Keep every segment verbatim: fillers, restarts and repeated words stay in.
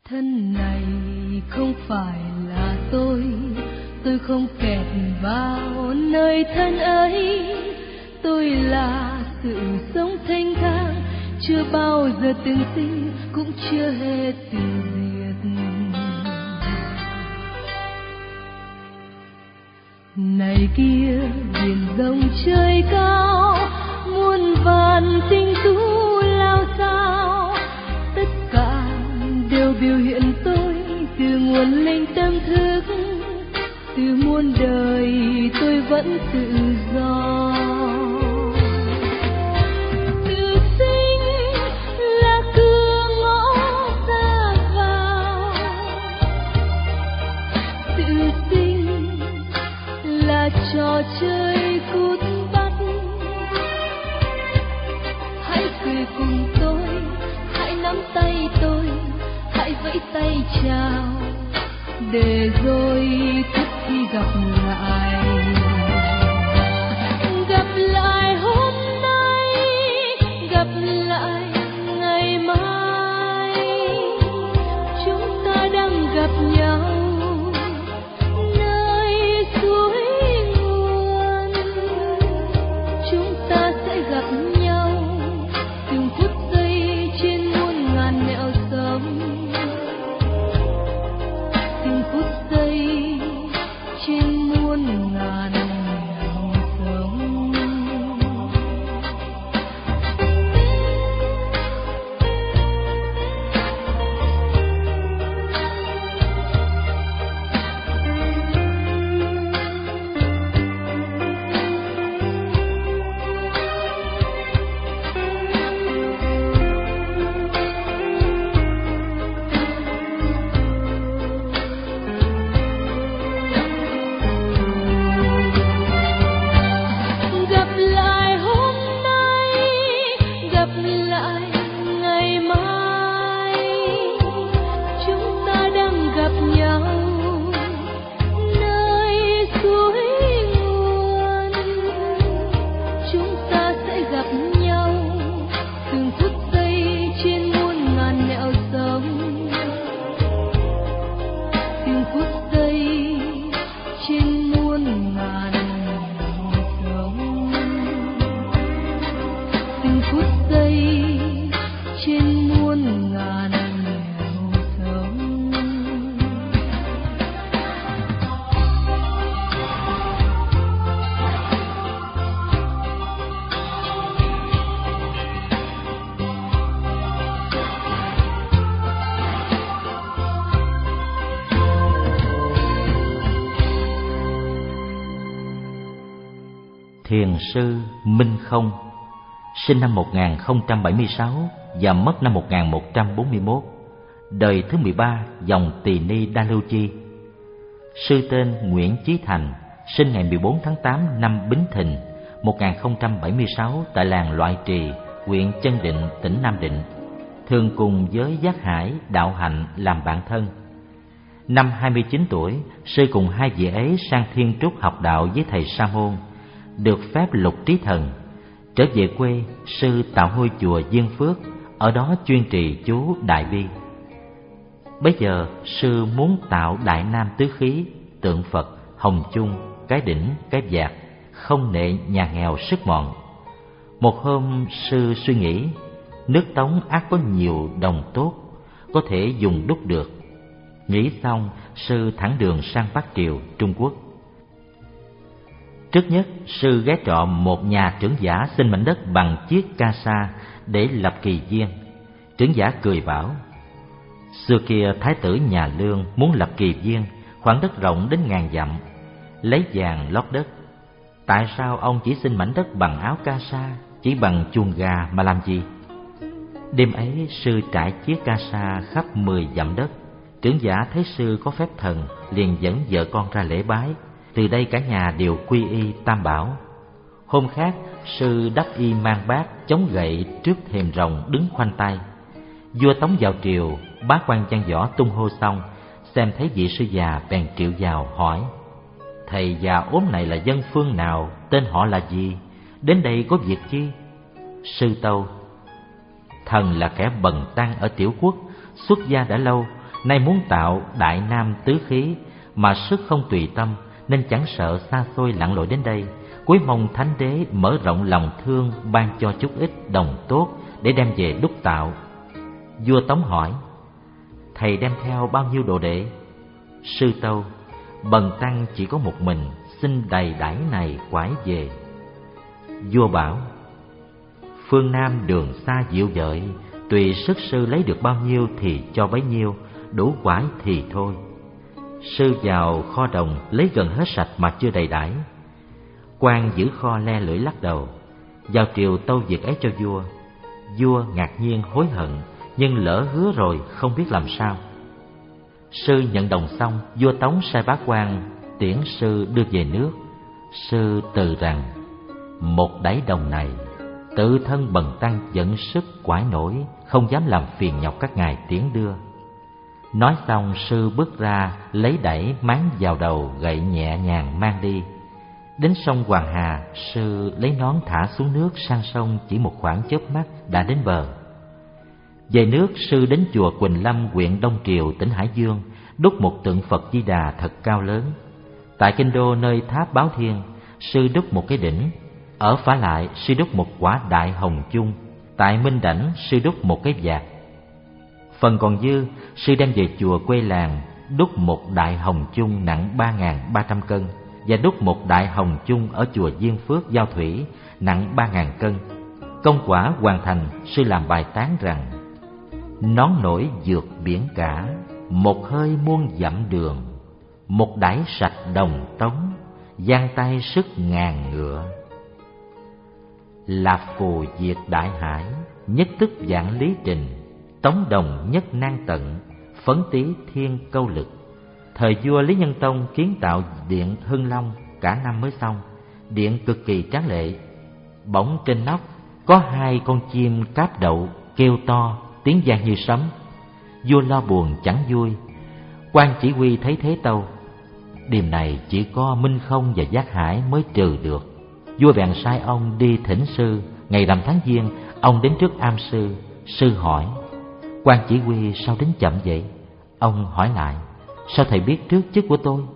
Thân này không phải là tôi, tôi không kẹt vào nơi thân ấy. Tôi là sự sống thanh thang, chưa bao giờ từng sinh, cũng chưa hề từng diệt. Này kia biển rộng trời cao, muôn vàn tinh tú lao sao, tất cả đều biểu hiện tôi từ nguồn linh tâm thức. Từ muôn đời tôi vẫn tự do. Tự sinh là cửa ngõ ra vào, tự sinh là trò chơi cút bắt. Hãy cười cùng tôi, hãy nắm tay tôi, hãy vẫy tay chào, để rồi thức khi gặp lại. Gặp lại hôm nay, gặp lại ngày mai, chúng ta đang gặp nhau nơi suối nguồn. Chúng ta sẽ gặp nhau từng phút giây trên muôn ngàn nẻo sống. Từng phút giây trên muôn ngàn nẻo sống. Thiền sư Minh Không, sinh năm một nghìn không trăm bảy mươi sáu và mất năm một nghìn một trăm bốn mươi mốt, đời thứ mười ba dòng Tỳ Ni Đa Lưu Chi. Sư tên Nguyễn Chí Thành, sinh ngày mười bốn tháng tám năm Bính Thìn một nghìn không trăm bảy mươi sáu tại làng Loại Trì, huyện Chân Định, tỉnh Nam Định, thường cùng với Giác Hải, Đạo Hạnh làm bạn thân. Năm hai mươi chín tuổi, sư cùng hai vị ấy sang Thiên Trúc học đạo với thầy Sa Môn, được phép lục trí thần. Trở về quê, sư tạo ngôi chùa Diên Phước, ở đó chuyên trì chú Đại Bi. Bây giờ sư muốn tạo Đại Nam tứ khí, tượng Phật, hồng chung, cái đỉnh, cái vạc, không nệ nhà nghèo sức mọn. Một hôm sư suy nghĩ, nước Tống ắt có nhiều đồng tốt, có thể dùng đúc được. Nghĩ xong, sư thẳng đường sang Bắc Triều, Trung Quốc. Trước nhất, sư ghé trọ một nhà trưởng giả xin mảnh đất bằng chiếc ca sa để lập kỳ viên. Trưởng giả cười bảo: xưa kia thái tử nhà Lương muốn lập kỳ viên, khoảng đất rộng đến ngàn dặm, lấy vàng lót đất. Tại sao ông chỉ xin mảnh đất bằng áo ca sa, chỉ bằng chuồng gà mà làm gì? Đêm ấy sư trải chiếc ca sa khắp mười dặm đất. Trưởng giả thấy sư có phép thần, liền dẫn vợ con ra lễ bái. Từ đây cả nhà đều quy y Tam Bảo. Hôm khác, sư đắp y mang bát, chống gậy trước thềm rồng đứng khoanh tay. Vua Tống vào triều, bá quan văn võ tung hô xong, xem thấy vị sư già bèn triệu vào hỏi: thầy già ốm này là dân phương nào, tên họ là gì, đến đây có việc chi? Sư tâu: thần là kẻ bần tăng ở tiểu quốc, xuất gia đã lâu, nay muốn tạo Đại Nam tứ khí, mà sức không tùy tâm, nên chẳng sợ xa xôi lặn lội đến đây, cuối mong Thánh Đế mở rộng lòng thương, ban cho chút ít đồng tốt để đem về đúc tạo. Vua Tống hỏi: thầy đem theo bao nhiêu đồ đệ? Sư tâu: bần tăng chỉ có một mình, xin đầy đãi này quải về. Vua bảo: phương Nam đường xa dịu dợi, tùy sức sư lấy được bao nhiêu thì cho bấy nhiêu, đủ quải thì thôi. Sư vào kho đồng lấy gần hết sạch mà chưa đầy đãi. Quan giữ kho le lưỡi lắc đầu. Vào triều tâu việc ấy cho vua. Vua ngạc nhiên hối hận, nhưng lỡ hứa rồi không biết làm sao. Sư nhận đồng xong, vua Tống sai bá quan tiễn sư đưa về nước. Sư từ rằng: một đáy đồng này, tự thân bần tăng dẫn sức quải nổi, không dám làm phiền nhọc các ngài tiễn đưa. Nói xong, sư bước ra lấy đẩy máng vào đầu, gậy nhẹ nhàng mang đi. Đến sông Hoàng Hà, sư lấy nón thả xuống nước sang sông, chỉ một khoảng chớp mắt đã đến bờ. Về nước, sư đến chùa Quỳnh Lâm, huyện Đông Triều, tỉnh Hải Dương, đúc một tượng Phật Di Đà thật cao lớn. Tại Kinh Đô, nơi tháp Báo Thiên, sư đúc một cái đỉnh. Ở Phá Lại, sư đúc một quả đại hồng chung. Tại Minh Đảnh, sư đúc một cái vạc. Phần còn dư, sư đem về chùa quê làng, đúc một đại hồng chung nặng ba nghìn ba trăm cân, và đúc một đại hồng chung ở chùa Diên Phước, Giao Thủy, nặng ba nghìn cân. Công quả hoàn thành, sư làm bài tán rằng: nón nổi vượt biển cả, một hơi muôn dặm đường, một đải sạch đồng tống, giang tay sức ngàn ngựa. Lạp phù diệt đại hải, nhất tức vạn lý trình, tống đồng nhất nan tận, phấn tí thiên câu lực. Thời vua Lý Nhân Tông kiến tạo điện Hưng Long, cả năm mới xong. Điện cực kỳ tráng lệ. Bỗng trên nóc có hai con chim cáp đậu kêu to, tiếng vang như sấm. Vua lo buồn chẳng vui. Quan chỉ huy thấy thế tâu: điềm này chỉ có Minh Không và Giác Hải mới trừ được. Vua bèn sai ông đi thỉnh sư. Ngày rằm tháng Giêng, ông đến trước am sư. Sư hỏi: quan chỉ huy sao đến chậm vậy? Ông hỏi lại: sao thầy biết trước chức của tôi?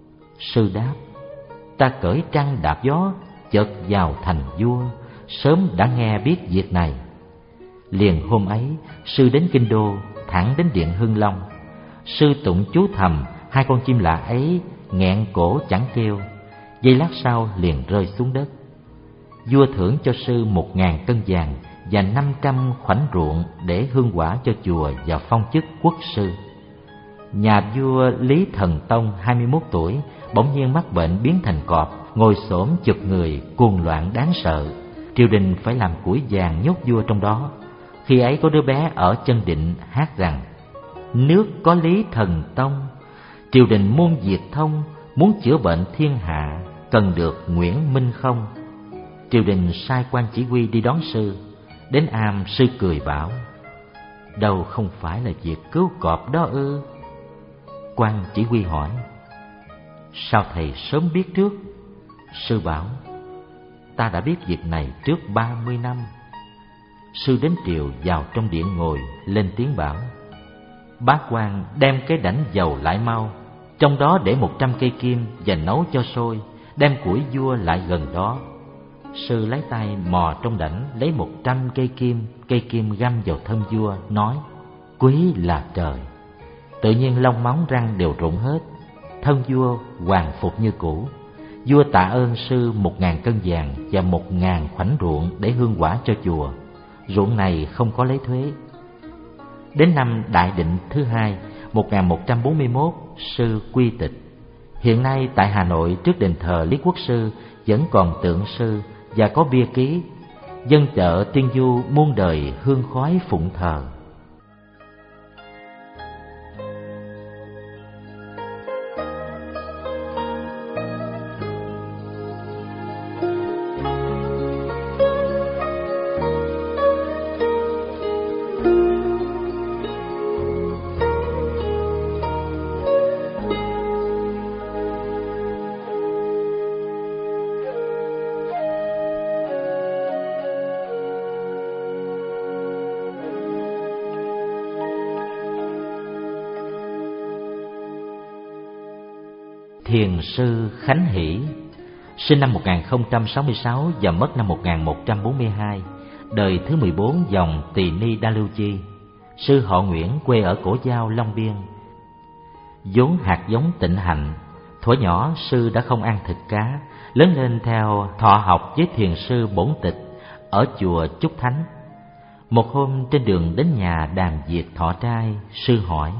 Sư đáp: ta cởi trăng đạp gió, chợt vào thành vua, sớm đã nghe biết việc này. Liền hôm ấy, sư đến Kinh Đô, thẳng đến điện Hưng Long. Sư tụng chú thầm, hai con chim lạ ấy nghẹn cổ chẳng kêu. Giây lát sau liền rơi xuống đất. Vua thưởng cho sư một ngàn cân vàng và năm trăm khoảnh ruộng để hương quả cho chùa và phong chức quốc sư. Nhà vua Lý Thần Tông hai mươi mốt tuổi bỗng nhiên mắc bệnh biến thành cọp, ngồi xổm chụp người, cuồng loạn đáng sợ. Triều đình phải làm củi vàng nhốt vua trong đó. Khi ấy có đứa bé ở Chân Định hát rằng: nước có Lý Thần Tông, triều đình muôn diệt thông, muốn chữa bệnh thiên hạ, cần được Nguyễn Minh Không. Triều đình sai quan chỉ huy đi đón sư. Đến am, sư cười bảo: đâu không phải là việc cứu cọp đó ư? Quan chỉ huy hỏi: sao thầy sớm biết trước? Sư bảo: ta đã biết việc này trước ba mươi năm. Sư đến triều, vào trong điện ngồi, lên tiếng bảo: bá quan đem cái đảnh dầu lại mau, trong đó để một trăm cây kim và nấu cho sôi, đem củi vua lại gần đó. Sư lấy tay mò trong đảnh, lấy một trăm cây kim, cây kim găm vào thân vua, nói: quý là trời. Tự nhiên lông móng răng đều rụng hết. Thân vua hoàn phục như cũ. Vua tạ ơn sư một ngàn cân vàng và một ngàn khoảnh ruộng để hương quả cho chùa. Ruộng này không có lấy thuế. Đến năm Đại Định thứ hai, một nghìn một trăm bốn mươi mốt, sư quy tịch. Hiện nay tại Hà Nội, trước đền thờ Lý Quốc Sư vẫn còn tượng sư và có bia ký: dân chợ tiên du muôn đời hương khói phụng thờ. Thiền sư Khánh Hỷ, sinh năm một nghìn không trăm sáu mươi sáu và mất năm một nghìn một trăm bốn mươi hai, đời thứ mười bốn dòng Tỳ Ni Đa Lưu Chi. Sư họ Nguyễn, quê ở Cổ Giao, Long Biên. Vốn hạt giống tịnh hạnh, thuở nhỏ sư đã không ăn thịt cá, lớn lên theo thọ học với thiền sư Bổn Tịch ở chùa Chúc Thánh. Một hôm trên đường đến nhà Đàm Diệt thọ trai, sư hỏi: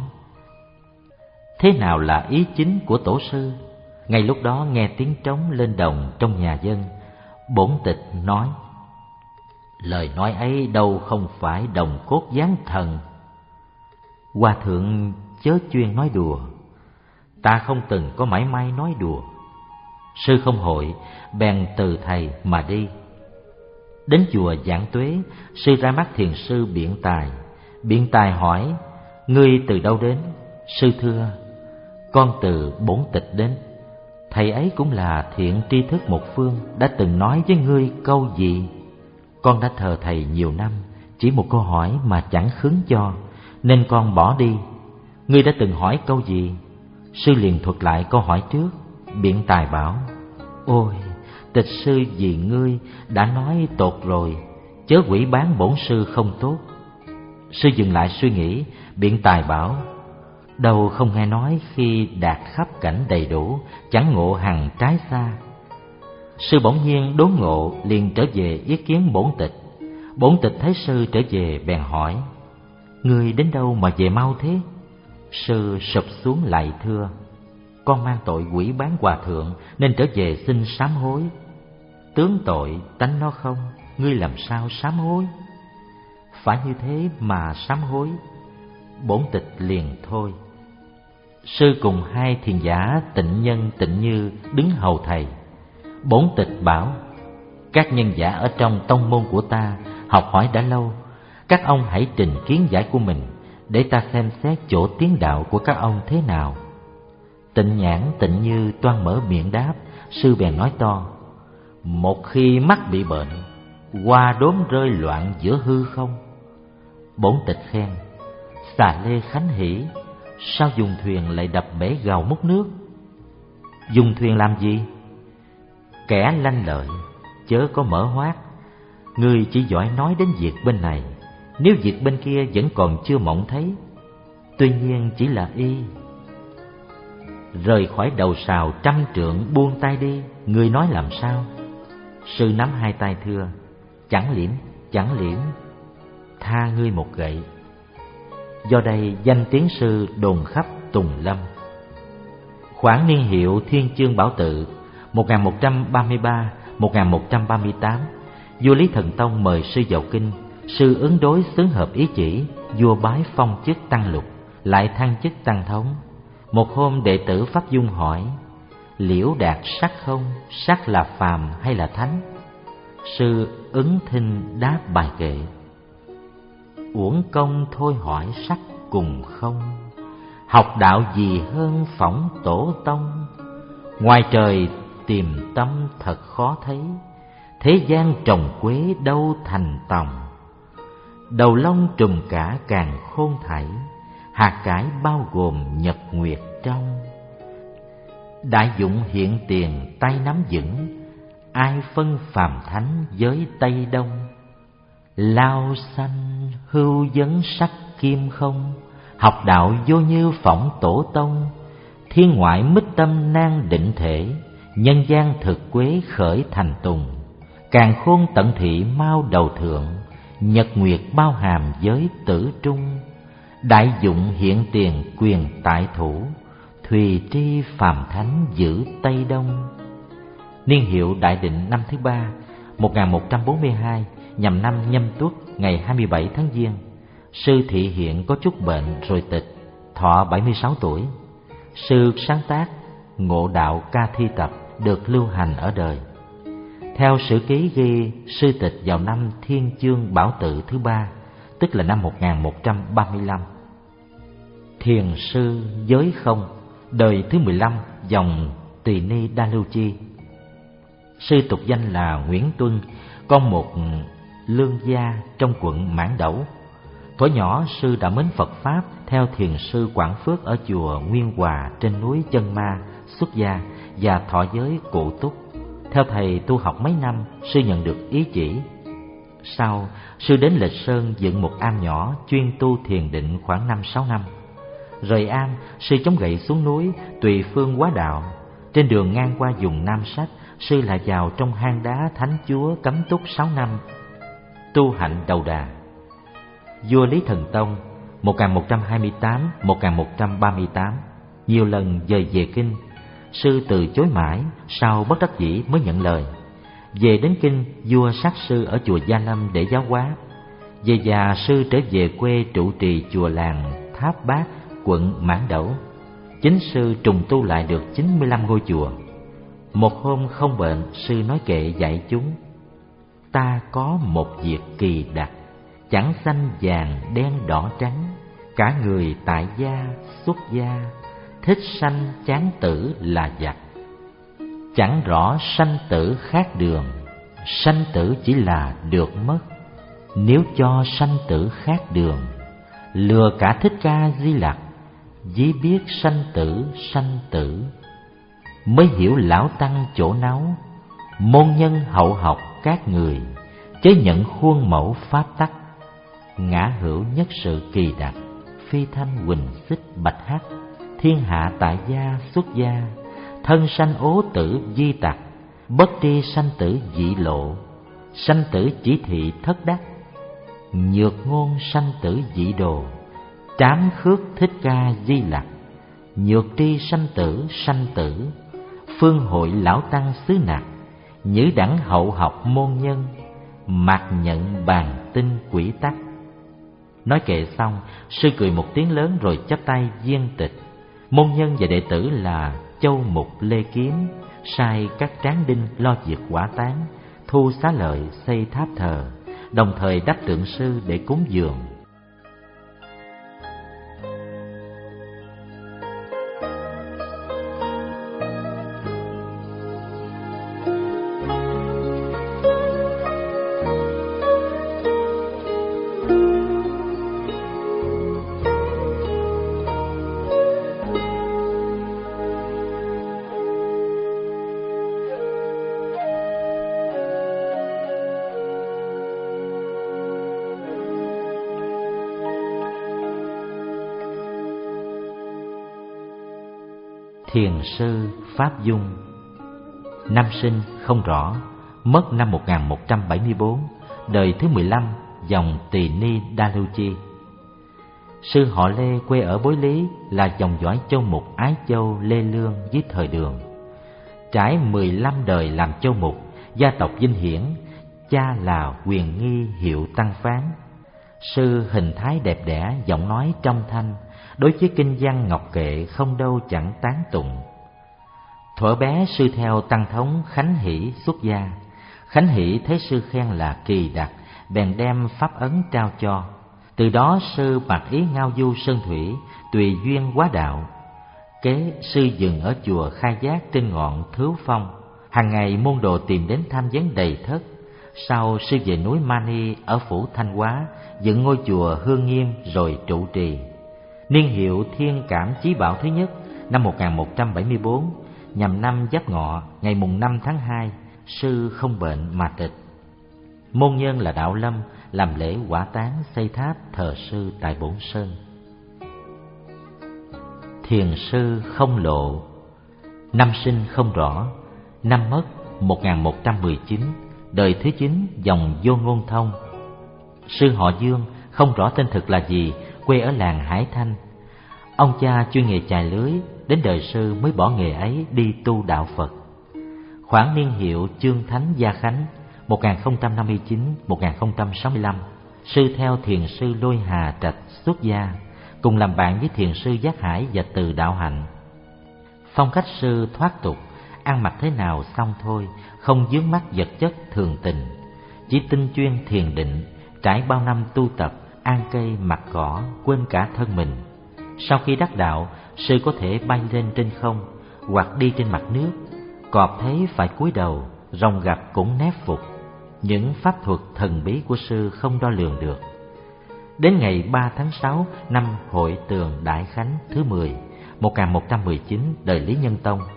thế nào là ý chính của tổ sư? Ngay lúc đó nghe tiếng trống lên đồng trong nhà dân. Bổn Tịch nói: lời nói ấy đâu không phải đồng cốt gián thần. Hòa thượng chớ chuyên nói đùa, ta không từng có mảy may nói đùa. Sư không hội, bèn từ thầy mà đi. Đến chùa Giảng Tuế, sư ra mắt thiền sư Biện Tài. Biện Tài hỏi: ngươi từ đâu đến? Sư thưa: con từ Bổn Tịch đến. Thầy ấy cũng là thiện tri thức một phương, đã từng nói với ngươi câu gì? Con đã thờ thầy nhiều năm, chỉ một câu hỏi mà chẳng khứng cho, nên con bỏ đi. Ngươi đã từng hỏi câu gì? Sư liền thuật lại câu hỏi trước. Biện Tài bảo: ôi, Tịch sư vì ngươi đã nói tột rồi, chớ quỷ bán bổn sư không tốt. Sư dừng lại suy nghĩ. Biện Tài bảo: đâu không nghe nói khi đạt khắp cảnh đầy đủ, chẳng ngộ hằng trái xa. Sư bỗng nhiên đốn ngộ, liền trở về ý kiến Bổn Tịch. Bổn Tịch thấy sư trở về bèn hỏi: ngươi đến đâu mà về mau thế? Sư sụp xuống lạy thưa: con mang tội quỷ bán hòa thượng nên trở về xin sám hối. Tướng tội tánh nó không, ngươi làm sao sám hối? Phải như thế mà sám hối. Bổn Tịch liền thôi. Sư cùng hai thiền giả Tịnh Nhân, Tịnh Như đứng hầu thầy. Bổn Tịch bảo: các nhân giả ở trong tông môn của ta học hỏi đã lâu, các ông hãy trình kiến giải của mình để ta xem xét chỗ tiến đạo của các ông thế nào. Tịnh Nhãn, Tịnh Như toan mở miệng đáp. Sư bèn nói to: một khi mắt bị bệnh, hoa đốm rơi loạn giữa hư không. Bổn Tịch khen: xà lê Khánh Hỷ, sao dùng thuyền lại đập bể gầu múc nước? Dùng thuyền làm gì? Kẻ lanh lợi, chớ có mở hoác. Ngươi chỉ giỏi nói đến việc bên này, nếu việc bên kia vẫn còn chưa mộng thấy. Tuy nhiên chỉ là y. Rời khỏi đầu sào trăm trượng buông tay đi, ngươi nói làm sao? Sư nắm hai tay thưa: chẳng liễm, chẳng liễm, tha ngươi một gậy. Do đây danh tiếng sư đồn khắp Tùng Lâm. Khoảng niên hiệu Thiên Chương Bảo Tự một nghìn một trăm ba mươi ba đến một nghìn một trăm ba mươi tám, vua Lý Thần Tông mời sư vào kinh. Sư ứng đối xứng hợp ý chỉ, vua bái phong chức tăng lục, lại thăng chức tăng thống. Một hôm đệ tử Pháp Dung hỏi: liễu đạt sắc không? Sắc là phàm hay là thánh? Sư ứng thinh đáp bài kệ: uổng công thôi hỏi sắc cùng không, học đạo gì hơn phỏng tổ tông. Ngoài trời tìm tâm thật khó thấy, thế gian trồng quế đâu thành tòng. Đầu lông trùm cả càng khôn thảy, hạt cải bao gồm nhật nguyệt trong. Đại dụng hiện tiền tay nắm vững, ai phân phàm thánh với Tây Đông. Lao xanh hưu vấn sắc kim không, học đạo vô như phỏng tổ tông. Thiên ngoại mít tâm nan định thể, nhân gian thực quế khởi thành tùng. Càng khôn tận thị mau đầu thượng, nhật nguyệt bao hàm giới tử trung. Đại dụng hiện tiền quyền tại thủ, thùy tri phàm thánh giữ Tây Đông. Niên hiệu Đại Định năm thứ ba một nghìn một trăm bốn mươi hai, nhằm năm Nhâm Tuất ngày hai mươi bảy tháng Giêng. Sư thị hiện có chút bệnh rồi tịch, thọ bảy mươi sáu tuổi. Sư sáng tác Ngộ Đạo Ca Thi Tập được lưu hành ở đời. Theo sử ký ghi, sư tịch vào năm Thiên Chương Bảo Tự thứ ba, tức là năm một nghìn một trăm ba mươi lăm. Thiền sư Giới Không, đời thứ mười lăm dòng Tỳ Ni Đa Lưu Chi. Sư tục danh là Nguyễn Tuân, con một lương gia trong quận Mãn Đẩu. Thuở nhỏ sư đã mến Phật Pháp theo thiền sư Quảng Phước ở chùa Nguyên Hòa trên núi Chân Ma, xuất gia và thọ giới cụ túc. Theo thầy tu học mấy năm, sư nhận được ý chỉ. Sau, sư đến Lịch Sơn dựng một am nhỏ chuyên tu thiền định khoảng năm sáu năm. Rời am, sư chống gậy xuống núi, tùy phương hóa đạo. Trên đường ngang qua vùng Nam Sách, sư lại vào trong hang đá Thánh Chúa cấm túc sáu năm, tu hạnh đầu đà. Vua Lý Thần Tông một nghìn một trăm hai mươi tám đến một nghìn một trăm ba mươi tám nhiều lần dời về kinh. Sư từ chối mãi, sau bất đắc dĩ mới nhận lời. Về đến kinh, vua sát sư ở chùa Gia Lâm để giáo hóa. Về già, sư trở về quê trụ trì chùa làng Tháp Bát, quận Mãn Đẩu. Chính sư trùng tu lại được chín mươi lăm ngôi chùa. Một hôm không bệnh, sư nói kệ dạy chúng: ta có một việc kỳ đặc, chẳng xanh vàng đen đỏ trắng, cả người tại gia xuất gia, thích sanh chán tử là giặc. Chẳng rõ sanh tử khác đường, sanh tử chỉ là được mất. Nếu cho sanh tử khác đường, lừa cả Thích Ca Di Lặc, dí biết sanh tử sanh tử. Mới hiểu lão tăng chỗ náu, môn nhân hậu học các người, chớ nhận khuôn mẫu pháp tắc. Ngã hữu nhất sự kỳ đặc, phi thanh huỳnh xích bạch hắc, thiên hạ tại gia xuất gia, thân sanh ố tử di tặc, bất tri sanh tử dị lộ, sanh tử chỉ thị thất đắc, nhược ngôn sanh tử dị đồ, trám khước Thích Ca Di Lặc, nhược tri sanh tử sanh tử, phương hội lão tăng xứ Nặc, nhữ đẳng hậu học môn nhân, mạc nhận bàn tinh quỷ tắc. Nói kệ xong, sư cười một tiếng lớn rồi chắp tay viên tịch. Môn nhân và đệ tử là Châu Mục Lê Kiếm sai các tráng đinh lo việc hỏa táng, thu xá lợi, xây tháp thờ, đồng thời đắp tượng sư để cúng dường. Thiền sư Pháp Dung. Năm sinh không rõ, mất năm một nghìn một trăm bảy mươi bốn, đời thứ mười lăm, dòng Tỳ Ni Đa Lưu Chi. Sư họ Lê quê ở Bối Lý, là dòng dõi Châu Mục Ái Châu Lê Lương dưới thời Đường. Trải mười lăm đời làm châu mục, gia tộc vinh hiển, cha là Quyền Nghi hiệu Tăng Phán. Sư hình thái đẹp đẽ, giọng nói trong thanh, đối với kinh văn ngọc kệ không đâu chẳng tán tụng. Thuở bé sư theo tăng thống Khánh Hỷ xuất gia. Khánh Hỷ thấy sư khen là kỳ đặc, bèn đem pháp ấn trao cho. Từ đó sư mặc ý ngao du sơn thủy, tùy duyên hóa đạo. Kế sư dừng ở chùa Khai Giác trên ngọn Thứu Phong. Hàng ngày môn đồ tìm đến tham vấn đầy thất. Sau sư về núi Mani ở phủ Thanh Hóa, dựng ngôi chùa Hương Nghiêm rồi trụ trì. Niên hiệu Thiên Cảm Chí Bảo thứ nhất năm một nghìn một trăm bảy mươi bốn, nhằm năm Giáp Ngọ, ngày mùng năm tháng hai, sư không bệnh mà tịch. Môn nhân là Đạo Lâm, làm lễ hỏa táng, xây tháp thờ sư tại Bổn Sơn. Thiền sư Không Lộ. Năm sinh không rõ, năm mất một nghìn một trăm mười chín, đời thứ chín, dòng Vô Ngôn Thông. Sư họ Dương, không rõ tên thực là gì, quê ở làng Hải Thanh. Ông cha chuyên nghề chài lưới, đến đời sư mới bỏ nghề ấy đi tu đạo Phật. Khoảng niên hiệu Chương Thánh Gia Khánh một nghìn không trăm năm mươi chín đến một nghìn không trăm sáu mươi lăm, sư theo thiền sư Lôi Hà Trạch xuất gia, cùng làm bạn với thiền sư Giác Hải và Từ Đạo Hạnh. Phong cách sư thoát tục, ăn mặc thế nào xong thôi, không vướng mắc vật chất thường tình, chỉ tinh chuyên thiền định, trải bao năm tu tập, ăn cây mặc cỏ, quên cả thân mình. Sau khi đắc đạo, sư có thể bay lên trên không hoặc đi trên mặt nước. Cọp thấy phải cúi đầu, rồng gặp cũng nép phục. Những pháp thuật thần bí của sư không đo lường được. Đến ngày ba tháng sáu năm Hội Tường Đại Khánh thứ mười, một nghìn một trăm mười chín, đời Lý Nhân Tông,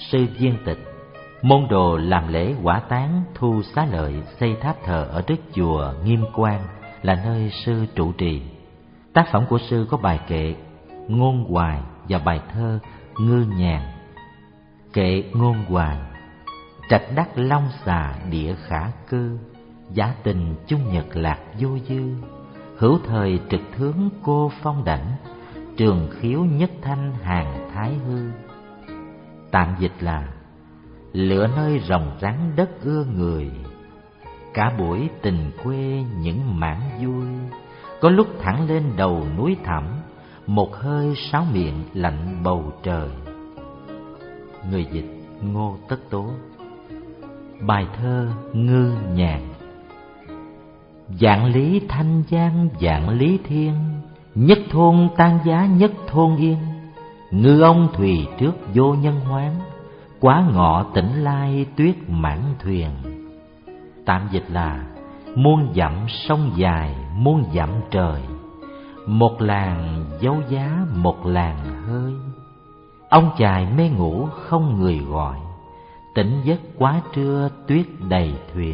sư Viên Tịch, môn đồ làm lễ hỏa táng thu xá lợi, xây tháp thờ ở trước chùa Nghiêm Quang là nơi sư trụ trì. Tác phẩm của sư có bài kệ Ngôn Hoài và bài thơ Ngư Nhàn. Kệ Ngôn Hoài: trạch đắc long xà địa khả cư, giả tình chung nhật lạc vô dư, hữu thời trực thướng cô phong đảnh, trường khiếu nhất thanh hàng thái hư. Tạm dịch là: lựa nơi rồng rắn đất ưa người, cả buổi tình quê những mãn vui, có lúc thẳng lên đầu núi thẳm, một hơi sáo miệng lạnh bầu trời. Người dịch Ngô Tất Tố. Bài thơ Ngư Nhàn: vạn lý thanh giang vạn lý thiên, nhất thôn tan giá nhất thôn yên, ngư ông thùy trước vô nhân hoán, quá ngọ tỉnh lai tuyết mãn thuyền. Tạm dịch là: muôn dặm sông dài muôn dặm trời, một làng dấu giá một làng hơi, ông chài mê ngủ không người gọi, tỉnh giấc quá trưa tuyết đầy thuyền.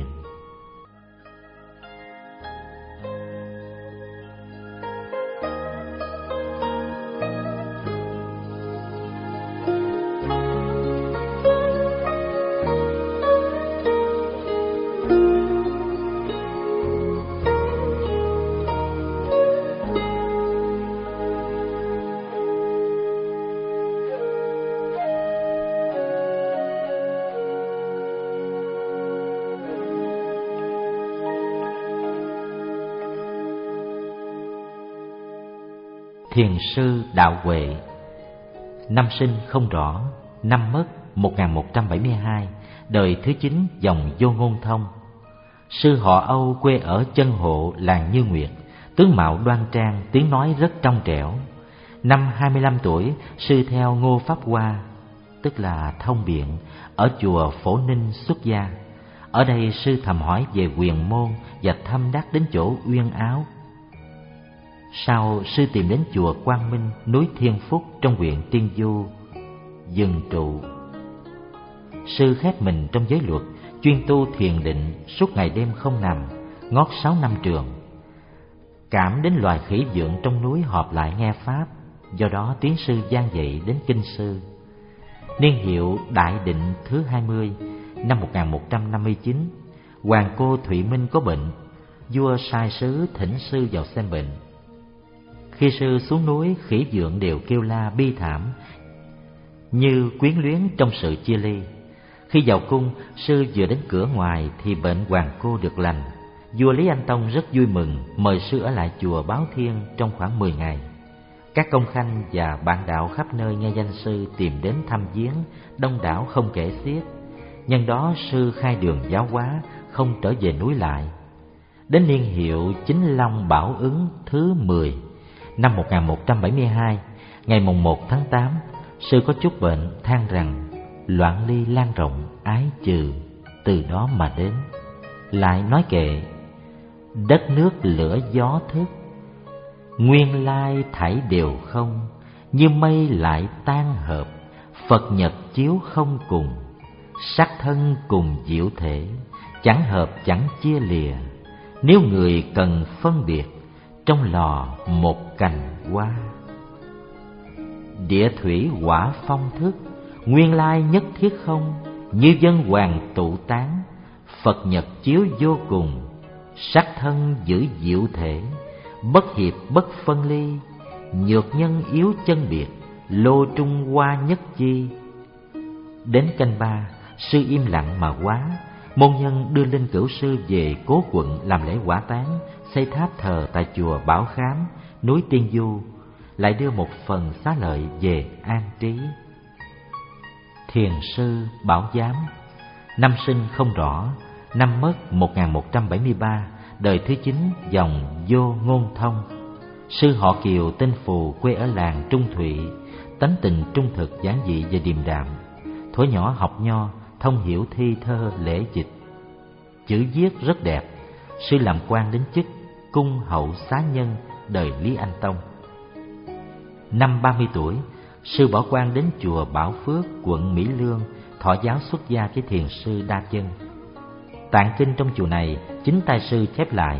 Thiền sư Đạo Huệ. Năm sinh không rõ, năm mất một nghìn một trăm bảy mươi hai, đời thứ chín dòng Vô Ngôn Thông. Sư họ Âu, quê ở Chân Hộ, làng Như Nguyệt, tướng mạo đoan trang, tiếng nói rất trong trẻo. Năm hai mươi lăm tuổi, sư theo Ngô Pháp Hoa, tức là Thông Biện, ở chùa Phổ Ninh xuất gia. Ở đây sư thầm hỏi về quyền môn và thâm đắc đến chỗ Uyên Áo. Sau, sư tìm đến chùa Quang Minh, núi Thiên Phúc trong huyện Tiên Du, dừng trụ. Sư khép mình trong giới luật, chuyên tu thiền định, suốt ngày đêm không nằm, ngót sáu năm trường. Cảm đến loài khỉ vượn trong núi họp lại nghe pháp, do đó tiếng sư gian dạy đến kinh sư. Niên hiệu Đại Định thứ hai mươi, năm một nghìn một trăm năm mươi chín, hoàng cô Thụy Minh có bệnh, vua sai sứ thỉnh sư vào xem bệnh. Khi sư xuống núi, khỉ vượn đều kêu la bi thảm, như quyến luyến trong sự chia ly. Khi vào cung, sư vừa đến cửa ngoài thì bệnh hoàng cô được lành. Vua Lý Anh Tông rất vui mừng, mời sư ở lại chùa Báo Thiên trong khoảng mười ngày. Các công khanh và bạn đạo khắp nơi nghe danh sư tìm đến thăm viếng, đông đảo không kể xiết. Nhân đó sư khai đường giáo hóa, không trở về núi lại. Đến niên hiệu Chính Long Bảo Ứng thứ mười, năm một nghìn một trăm bảy mươi hai, ngày mùng một tháng tám, sư có chút bệnh, than rằng loạn ly lan rộng, ái trừ, từ đó mà đến. Lại nói kệ: đất nước lửa gió thức, nguyên lai thảy đều không, như mây lại tan hợp, Phật Nhật chiếu không cùng, sắc thân cùng diệu thể, chẳng hợp chẳng chia lìa. Nếu người cần phân biệt, trong lò một cành hoa. Địa thủy hỏa phong thức, nguyên lai nhất thiết không, như dân hoàng tụ tán, Phật Nhật chiếu vô cùng, sắc thân giữ diệu thể, bất hiệp bất phân ly, nhược nhân yếu chân biệt, lô trung hoa nhất chi. Đến canh ba, sư im lặng mà quá. Môn nhân đưa Linh Cửu sư về Cố Quận làm lễ hỏa táng, xây tháp thờ tại chùa Bảo Khám, núi Tiên Du, lại đưa một phần xá lợi về an trí. Thiền sư Bảo Giám. Năm sinh không rõ, năm mất một nghìn một trăm bảy mươi ba, đời thứ chín dòng Vô Ngôn Thông. Sư họ Kiều tên Phù, quê ở làng Trung Thụy, tánh tình trung thực, giản dị và điềm đạm. Thuở nhỏ học nho, thông hiểu thi thơ lễ dịch, chữ viết rất đẹp. Sư làm quan đến chức cung hậu xá nhân đời Lý Anh Tông. Năm ba mươi tuổi, sư bỏ quan đến chùa Bảo Phước, quận Mỹ Lương, thọ giáo xuất gia với thiền sư Đa Chân. Tạng kinh trong chùa này chính tay sư chép lại.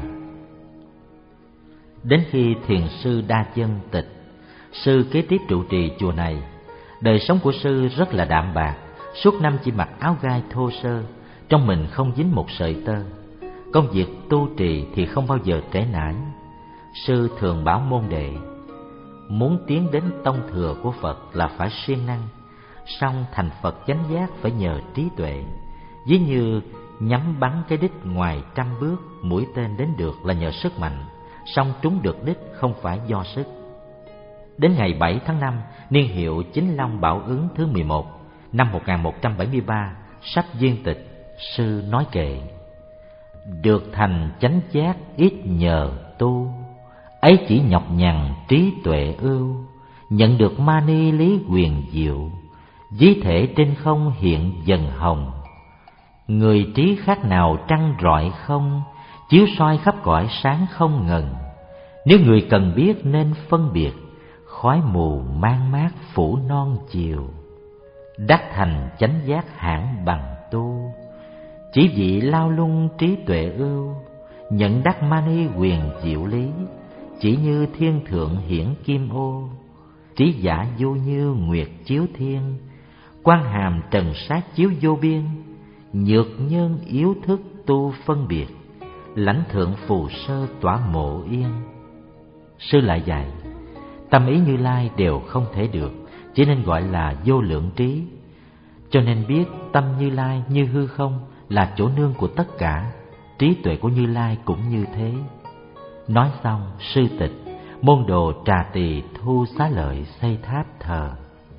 Đến khi thiền sư Đa Chân tịch, sư kế tiếp trụ trì chùa này. Đời sống của sư rất là đạm bạc, suốt năm chỉ mặc áo gai thô sơ, trong mình không dính một sợi tơ. Công việc tu trì thì không bao giờ trễ nải. Sư thường bảo môn đệ, muốn tiến đến tông thừa của Phật là phải siêng năng, song thành Phật chánh giác phải nhờ trí tuệ. Ví như nhắm bắn cái đích ngoài trăm bước, mũi tên đến được là nhờ sức mạnh, song trúng được đích không phải do sức. Đến ngày bảy tháng năm, niên hiệu Chính Long Bảo Ứng thứ mười một, năm một nghìn một trăm bảy mươi ba, sắp viên tịch, sư nói kệ: được thành chánh giác ít nhờ tu, ấy chỉ nhọc nhằn trí tuệ ưu. Nhận được mani lý quyền diệu, ví thể trên không hiện dần hồng. Người trí khác nào trăng rọi không, chiếu soi khắp cõi sáng không ngần. Nếu người cần biết nên phân biệt, khói mù mang mát phủ non chiều. Đắc thành chánh giác hãng bằng tu, chỉ vị lao lung trí tuệ ưu. Nhận đắc mani quyền diệu lý, chỉ như thiên thượng hiển kim ô. Trí giả vô như nguyệt chiếu thiên, quan hàm trần sát chiếu vô biên. Nhược nhân yếu thức tu phân biệt, lãnh thượng phù sơ tỏa mộ yên. Sư lại dạy, tâm ý Như Lai đều không thể được, chỉ nên gọi là vô lượng trí. Cho nên biết tâm Như Lai như hư không là chỗ nương của tất cả, trí tuệ của Như Lai cũng như thế. Nói xong, sư tịch, môn đồ Trà Tỳ thu xá lợi xây tháp thờ.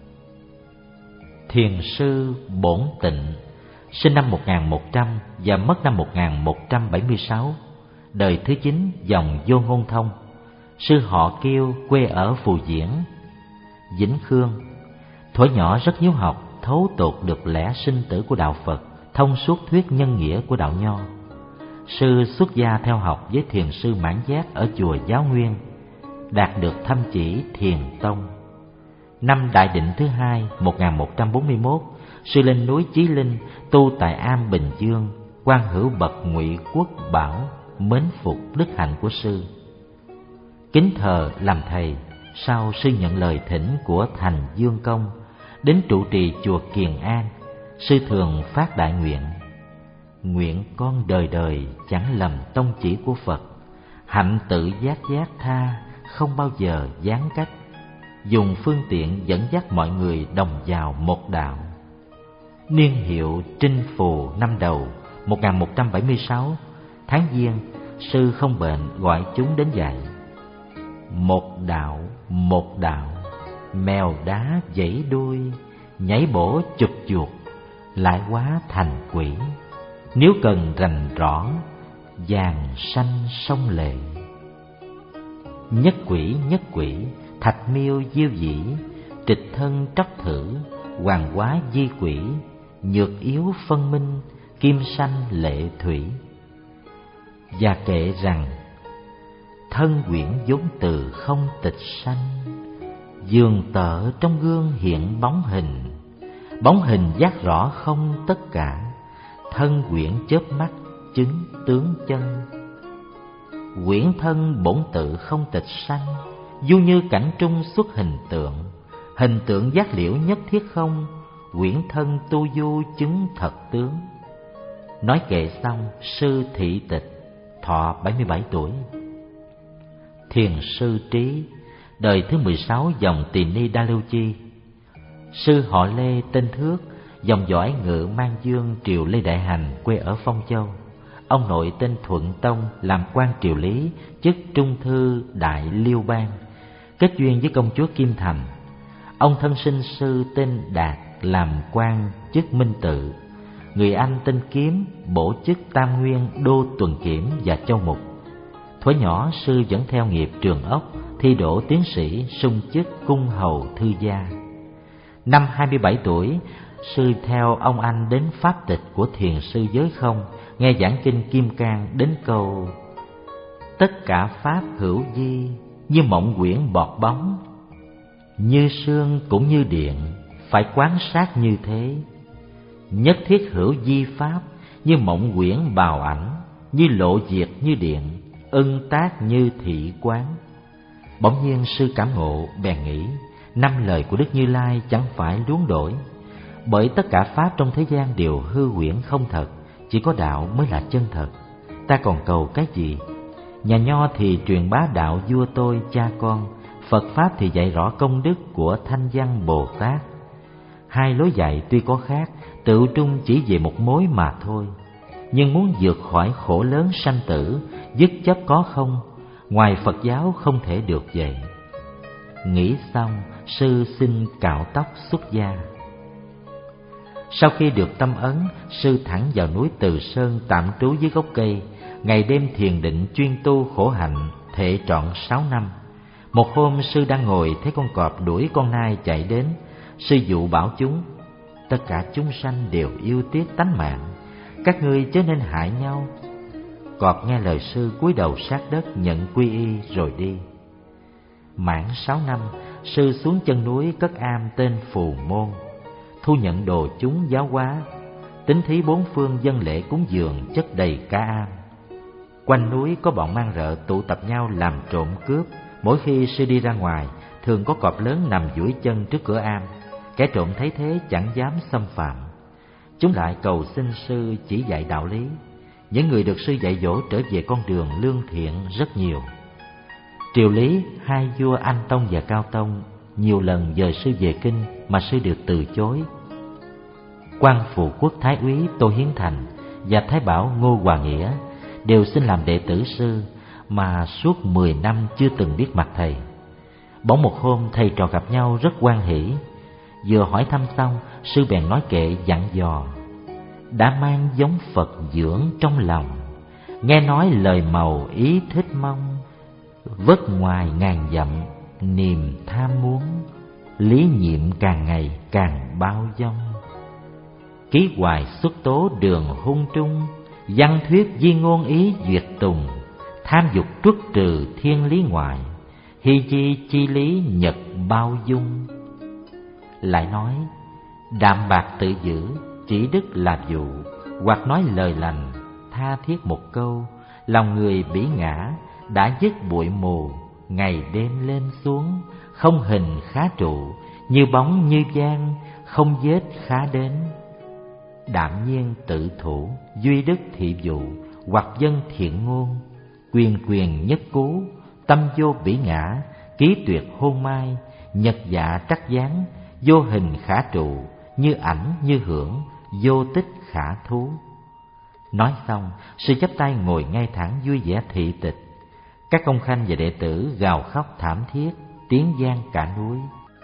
Thiền sư Bổn Tịnh, sinh năm một nghìn một trăm và mất năm một nghìn một trăm bảy mươi sáu, đời thứ chín dòng Vô Ngôn Thông. Sư họ Kiêu, quê ở Phù Diễn, Vĩnh Khương. Thuở nhỏ rất hiếu học, thấu tột được lẽ sinh tử của đạo Phật, thông suốt thuyết nhân nghĩa của đạo Nho. Sư xuất gia theo học với thiền sư Mãn Giác ở chùa Giáo Nguyên, đạt được thâm chỉ Thiền Tông. Năm Đại Định thứ hai, một nghìn một trăm bốn mươi mốt, sư lên núi Chí Linh tu tại Am Bình Dương. Quan hữu bậc Ngụy Quốc Bảo mến phục đức hạnh của sư, kính thờ làm thầy. Sau sư nhận lời thỉnh của Thành Dương Công đến trụ trì chùa Kiền An. Sư thường phát đại nguyện: nguyện con đời đời chẳng lầm tông chỉ của Phật, hạnh tự giác giác tha, không bao giờ gián cách, dùng phương tiện dẫn dắt mọi người đồng vào một đạo. Niên hiệu Trinh Phù năm Đầu, một nghìn một trăm bảy mươi sáu, tháng Giêng, sư không bệnh gọi chúng đến dạy: một đạo, một đạo, mèo đá dãy đuôi, nhảy bổ chụp chuột, lại hóa thành quỷ. Nếu cần rành rõ, vàng sanh sông lệ. Nhất quỷ nhất quỷ, thạch miêu diêu dĩ, trịch thân tróc thử, hoàng hóa di quỷ, nhược yếu phân minh, kim sanh lệ thủy. Và kệ rằng: thân quyển vốn từ không tịch sanh, dường tợ trong gương hiện bóng hình, bóng hình giác rõ không tất cả, thân quyển chớp mắt chứng tướng chân. Quyển thân bổn tự không tịch sanh, du như cảnh trung xuất hình tượng, hình tượng giác liễu nhất thiết không, quyển thân tu du chứng thật tướng. Nói kệ xong, sư thị tịch, thọ bảy mươi bảy tuổi. Thiền sư Trí, đời thứ mười sáu dòng Tỳ Ni Đa Lưu Chi. Sư họ Lê tên Thước, dòng dõi Ngự Mang Dương triều Lê Đại Hành, quê ở Phong Châu. Ông nội tên Thuận Tông, làm quan triều lý, chức trung thư Đại Liêu Bang, kết duyên với công chúa Kim Thành. Ông thân sinh sư tên Đạt, làm quan chức Minh Tự. Người anh tên Kiếm, bổ chức Tam Nguyên Đô Tuần Kiểm và Châu Mục. Thuở nhỏ sư vẫn theo nghiệp Trường Ốc, thi đỗ tiến sĩ, sung chức cung hầu thư gia. Năm hai mươi bảy tuổi, sư theo ông anh đến pháp tịch của thiền sư Giới Không, nghe giảng kinh Kim Cang đến câu: tất cả pháp hữu vi, như mộng quyển bọt bóng, như sương cũng như điện, phải quán sát như thế. nhất thiết hữu di pháp, như mộng quyển bào ảnh, như lộ diệt như điện, ưng tác như thị quán. Bỗng nhiên sư cảm ngộ, bèn nghĩ năm lời của Đức Như Lai chẳng phải luống đổi, bởi tất cả pháp trong thế gian đều hư huyễn không thật, chỉ có đạo mới là chân thật. Ta còn cầu cái gì? Nhà Nho thì truyền bá đạo vua tôi cha con, Phật pháp thì dạy rõ công đức của Thanh Văn Bồ Tát. Hai lối dạy tuy có khác, tự trung chỉ về một mối mà thôi. Nhưng muốn vượt khỏi khổ lớn sanh tử, dứt chấp có không, ngoài Phật giáo không thể được vậy. Nghĩ xong, sư xin cạo tóc xuất gia. Sau khi được tâm ấn, sư thẳng vào núi Từ Sơn tạm trú dưới gốc cây, ngày đêm thiền định chuyên tu khổ hạnh, thệ trọn sáu năm. Một hôm sư đang ngồi thấy con cọp đuổi con nai chạy đến. Sư dụ bảo chúng: tất cả chúng sanh đều yêu tiếc tánh mạng, các ngươi chớ nên hại nhau. Cọp nghe lời sư cúi đầu sát đất nhận quy y rồi đi. Mãn sáu năm, sư xuống chân núi cất am tên Phù Môn, thu nhận đồ chúng giáo hóa, tính thí bốn phương dân lễ cúng dường chất đầy cả am. Quanh núi có bọn mang rợ tụ tập nhau làm trộm cướp. Mỗi khi sư đi ra ngoài, thường có cọp lớn nằm duỗi chân trước cửa am. Kẻ trộm thấy thế chẳng dám xâm phạm. Chúng lại cầu xin sư chỉ dạy đạo lý. Những người được sư dạy dỗ trở về con đường lương thiện rất nhiều. Triều Lý, hai vua Anh Tông và Cao Tông nhiều lần dời sư về kinh mà sư được từ chối. Quan Phụ Quốc Thái úy Tô Hiến Thành và Thái Bảo Ngô Hòa Nghĩa đều xin làm đệ tử sư, mà suốt mười năm chưa từng biết mặt thầy. Bỗng một hôm thầy trò gặp nhau rất hoan hỉ. Vừa hỏi thăm xong, sư bèn nói kệ dặn dò: đã mang giống Phật dưỡng trong lòng, nghe nói lời màu ý thích mong, vất ngoài ngàn dặm niềm tham muốn, lý nhiệm càng ngày càng bao dông. Ký hoài xuất tố đường hung trung, văn thuyết di ngôn ý duyệt tùng, tham dục truất trừ thiên lý ngoại, hy chi chi lý nhật bao dung. Lại nói: đạm bạc tự giữ, chỉ đức là dụ, hoặc nói lời lành, tha thiết một câu, lòng người bỉ ngã, đã dứt bụi mù, ngày đêm lên xuống, không hình khá trụ, như bóng như gian, không vết khá đến. Đạm nhiên tự thủ, duy đức thị dụ, hoặc dân thiện ngôn, quyền quyền nhất cú, tâm vô bỉ ngã, ký tuyệt hôn mai, nhật dạ trắc gián, vô hình khả trụ, như ảnh như hưởng, vô tích khả thú. Nói xong, sư chắp tay ngồi ngay thẳng vui vẻ thị tịch. Các công khanh và đệ tử gào khóc thảm thiết, tiếng vang cả núi.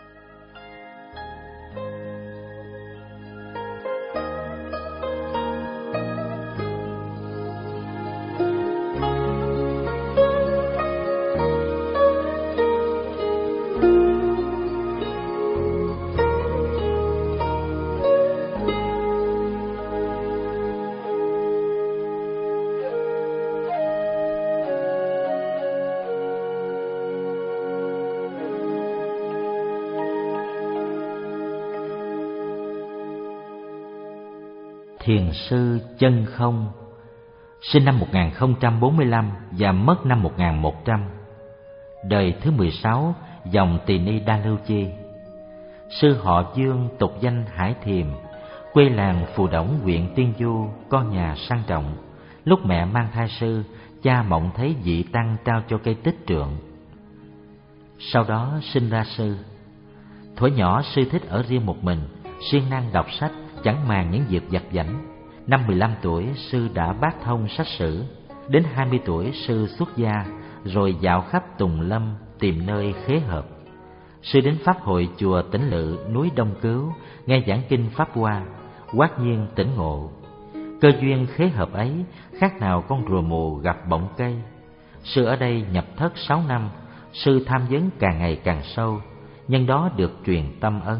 Thiền sư Chân Không, sinh năm một nghìn không trăm bốn mươi lăm và mất năm một nghìn một trăm, đời thứ mười sáu, dòng Tỳ Ni Đa Lưu Chi. Sư họ Dương, tục danh Hải Thiềm, quê làng Phù Đổng, huyện Tiên Du, con nhà sang trọng. Lúc mẹ mang thai sư, cha mộng thấy vị tăng trao cho cây tích trượng. Sau đó sinh ra sư. Thuở nhỏ sư thích ở riêng một mình, siêng năng đọc sách, chẳng màng những việc vặt vãnh. Năm mười lăm tuổi, sư đã bát thông sách sử. Đến hai mươi tuổi, sư xuất gia, rồi dạo khắp Tùng Lâm tìm nơi khế hợp. Sư đến pháp hội chùa Tĩnh Lự, núi Đông Cứu, nghe giảng kinh Pháp Hoa, quát nhiên tỉnh ngộ. Cơ duyên khế hợp ấy khác nào con rùa mù gặp bọng cây. Sư ở đây nhập thất sáu năm, sư tham vấn càng ngày càng sâu, nhân đó được truyền tâm ấn.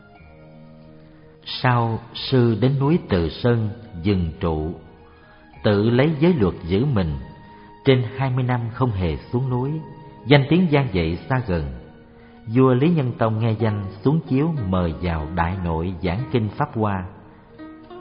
Sau, sư đến núi Từ Sơn dừng trụ, tự lấy giới luật giữ mình. Trên hai mươi năm không hề xuống núi, danh tiếng vang dậy xa gần. Vua Lý Nhân Tông nghe danh xuống chiếu mời vào đại nội giảng kinh Pháp Hoa.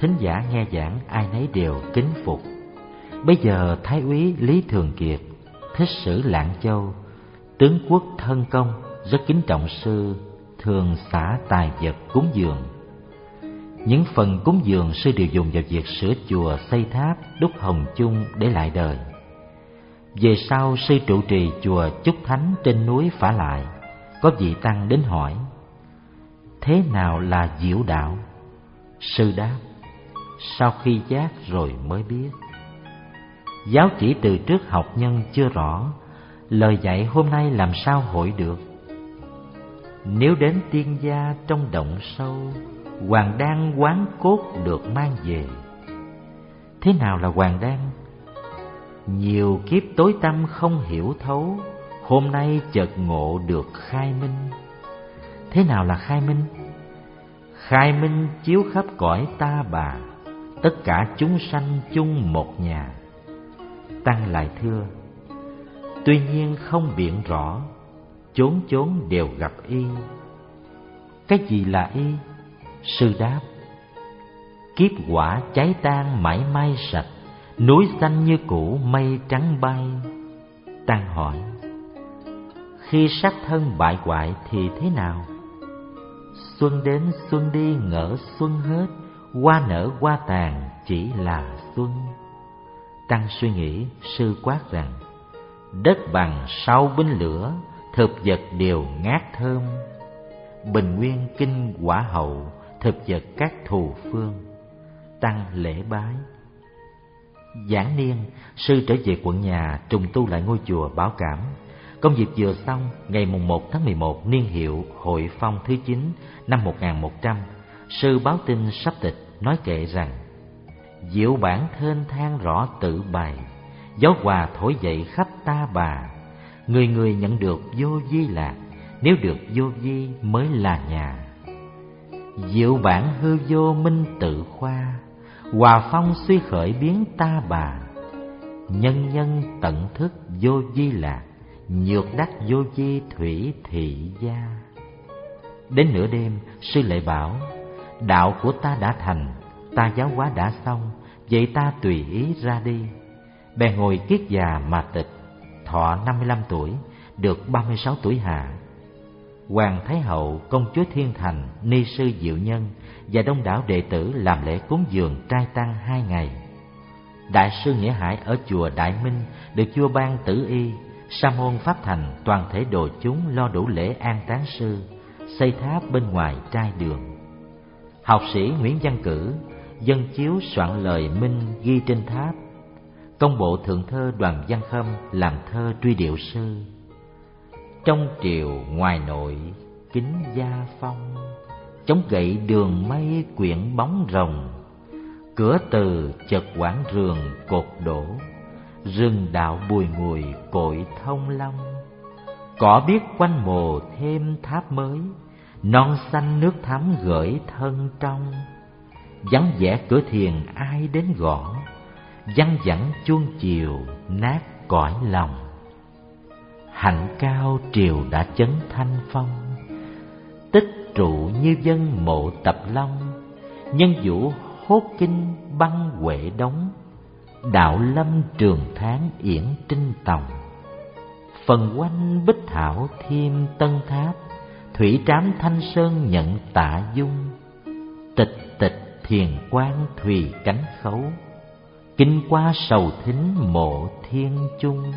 thính giả nghe giảng ai nấy đều kính phục. Bây giờ Thái úy Lý Thường Kiệt, Thích Sử Lạng Châu, tướng quốc thân công rất kính trọng sư, thường xả tài vật cúng dường. Những phần cúng dường sư đều dùng vào việc sửa chùa, xây tháp, đúc hồng chung để lại đời. Về sau sư trụ trì chùa Chúc Thánh trên núi Phả Lại, có vị tăng đến hỏi: thế nào là diệu đạo? Sư đáp: sau khi giác rồi mới biết. Giáo chỉ từ trước học nhân chưa rõ, lời dạy hôm nay làm sao hội được. Nếu đến tiên gia trong động sâu, hoàng đan quán cốt được mang về. Thế nào là hoàng đan? Nhiều kiếp tối tăm không hiểu thấu, hôm nay chợt ngộ được khai minh. Thế nào là khai minh? Khai minh chiếu khắp cõi ta bà, tất cả chúng sanh chung một nhà. Tăng lại thưa: tuy nhiên không biện rõ, chốn chốn đều gặp y. Cái gì là y? Sư đáp: kiếp quả cháy tan mãi may sạch, núi xanh như cũ mây trắng bay. Tăng hỏi: khi sắc thân bại hoại thì thế nào? Xuân đến xuân đi ngỡ xuân hết, hoa nở hoa tàn chỉ là xuân. Tăng suy nghĩ, sư quát rằng: đất bằng sau binh lửa, thực vật đều ngát thơm. Bình nguyên kinh quả hậu, thực vật các thù phương. Tăng lễ bái. Giảng niên, sư trở về quận nhà trùng tu lại ngôi chùa Bảo Cảm. Công việc vừa xong, ngày mùng một tháng mười một niên hiệu Hội Phong thứ chín năm một nghìn một trăm, sư báo tin sắp tịch, nói kệ rằng: diệu bản thênh thang rõ tự bày, gió hòa thổi dậy khắp ta bà. Người người nhận được vô vi lạc, nếu được vô vi mới là nhà. Diệu bản hư vô minh tự khoa, hòa phong suy khởi biến ta bà. Nhân nhân tận thức vô vi lạc, nhược đắc vô vi thủy thị gia. Đến nửa đêm, sư lại bảo: đạo của ta đã thành, ta giáo hóa đã xong, vậy ta tùy ý ra đi. Bèn ngồi kiết già mà tịch, thọ năm mươi lăm tuổi, được ba mươi sáu tuổi hạ. Hoàng Thái Hậu, công chúa Thiên Thành, ni sư Diệu Nhân và đông đảo đệ tử làm lễ cúng dường trai tăng hai ngày. Đại sư Nghĩa Hải ở chùa Đại Minh được vua ban tử y. Sa môn Pháp Thành toàn thể đồ chúng lo đủ lễ an táng sư, xây tháp bên ngoài trai đường. Học sĩ Nguyễn Văn Cử dân chiếu soạn lời minh ghi trên tháp. Công bộ thượng thơ Đoàn Văn Khâm làm thơ truy điệu sư: trong triều ngoài nội kính gia phong, chống gậy đường mây quyện bóng rồng. Cửa từ chợt quảng rường cột đổ, rừng đạo bùi ngùi cội thông long. Cỏ biết quanh mồ thêm tháp mới, non xanh nước thắm gửi thân trong. Vắng vẻ cửa thiền ai đến gõ, văng vẳng chuông chiều nát cõi lòng. Hạnh cao triều đã chấn thanh phong, tích trụ như dân mộ Tập Long. Nhân vũ hốt kinh băng huệ đống, đạo lâm trường tháng yển trinh tòng. Phần quanh bích thảo thêm tân tháp, thủy trám thanh sơn nhận tạ dung. Tịch tịch thiền quan thùy cánh khấu, kinh qua sầu thính mộ thiên chung.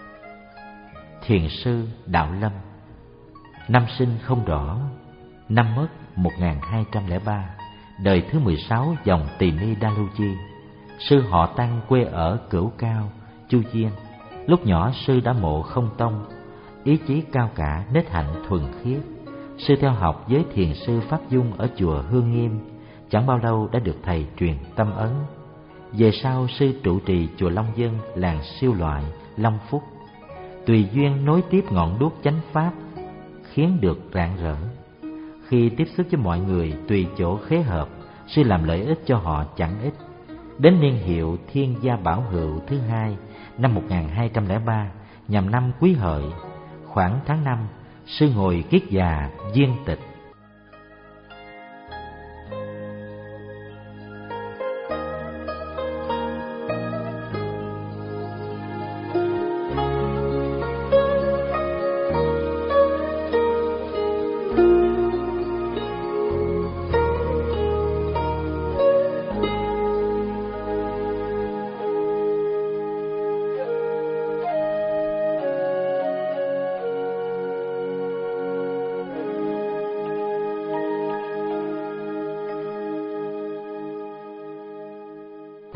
Thiền sư Đạo Lâm, năm sinh không rõ, năm mất một nghìn hai trăm lẻ ba, đời thứ mười sáu dòng Tỳ Ni Đa Lưu Chi. Sư họ Tăng quê ở Cửu Cao, Chu Diên. Lúc nhỏ sư đã mộ không tông, ý chí cao cả, nết hạnh thuần khiết. Sư theo học với thiền sư Pháp Dung ở chùa Hương Nghiêm, chẳng bao lâu đã được thầy truyền tâm ấn. Về sau sư trụ trì chùa Long Dân, làng Siêu Loại, Long Phúc. Tùy duyên nối tiếp ngọn đuốc chánh pháp, khiến được rạng rỡ. Khi tiếp xúc với mọi người tùy chỗ khế hợp, sư làm lợi ích cho họ chẳng ít. Đến niên hiệu Thiên Gia Bảo Hữu thứ hai năm một nghìn hai trăm lẻ ba, nhằm năm Quý Hợi, khoảng tháng năm, sư ngồi kiết già viên tịch.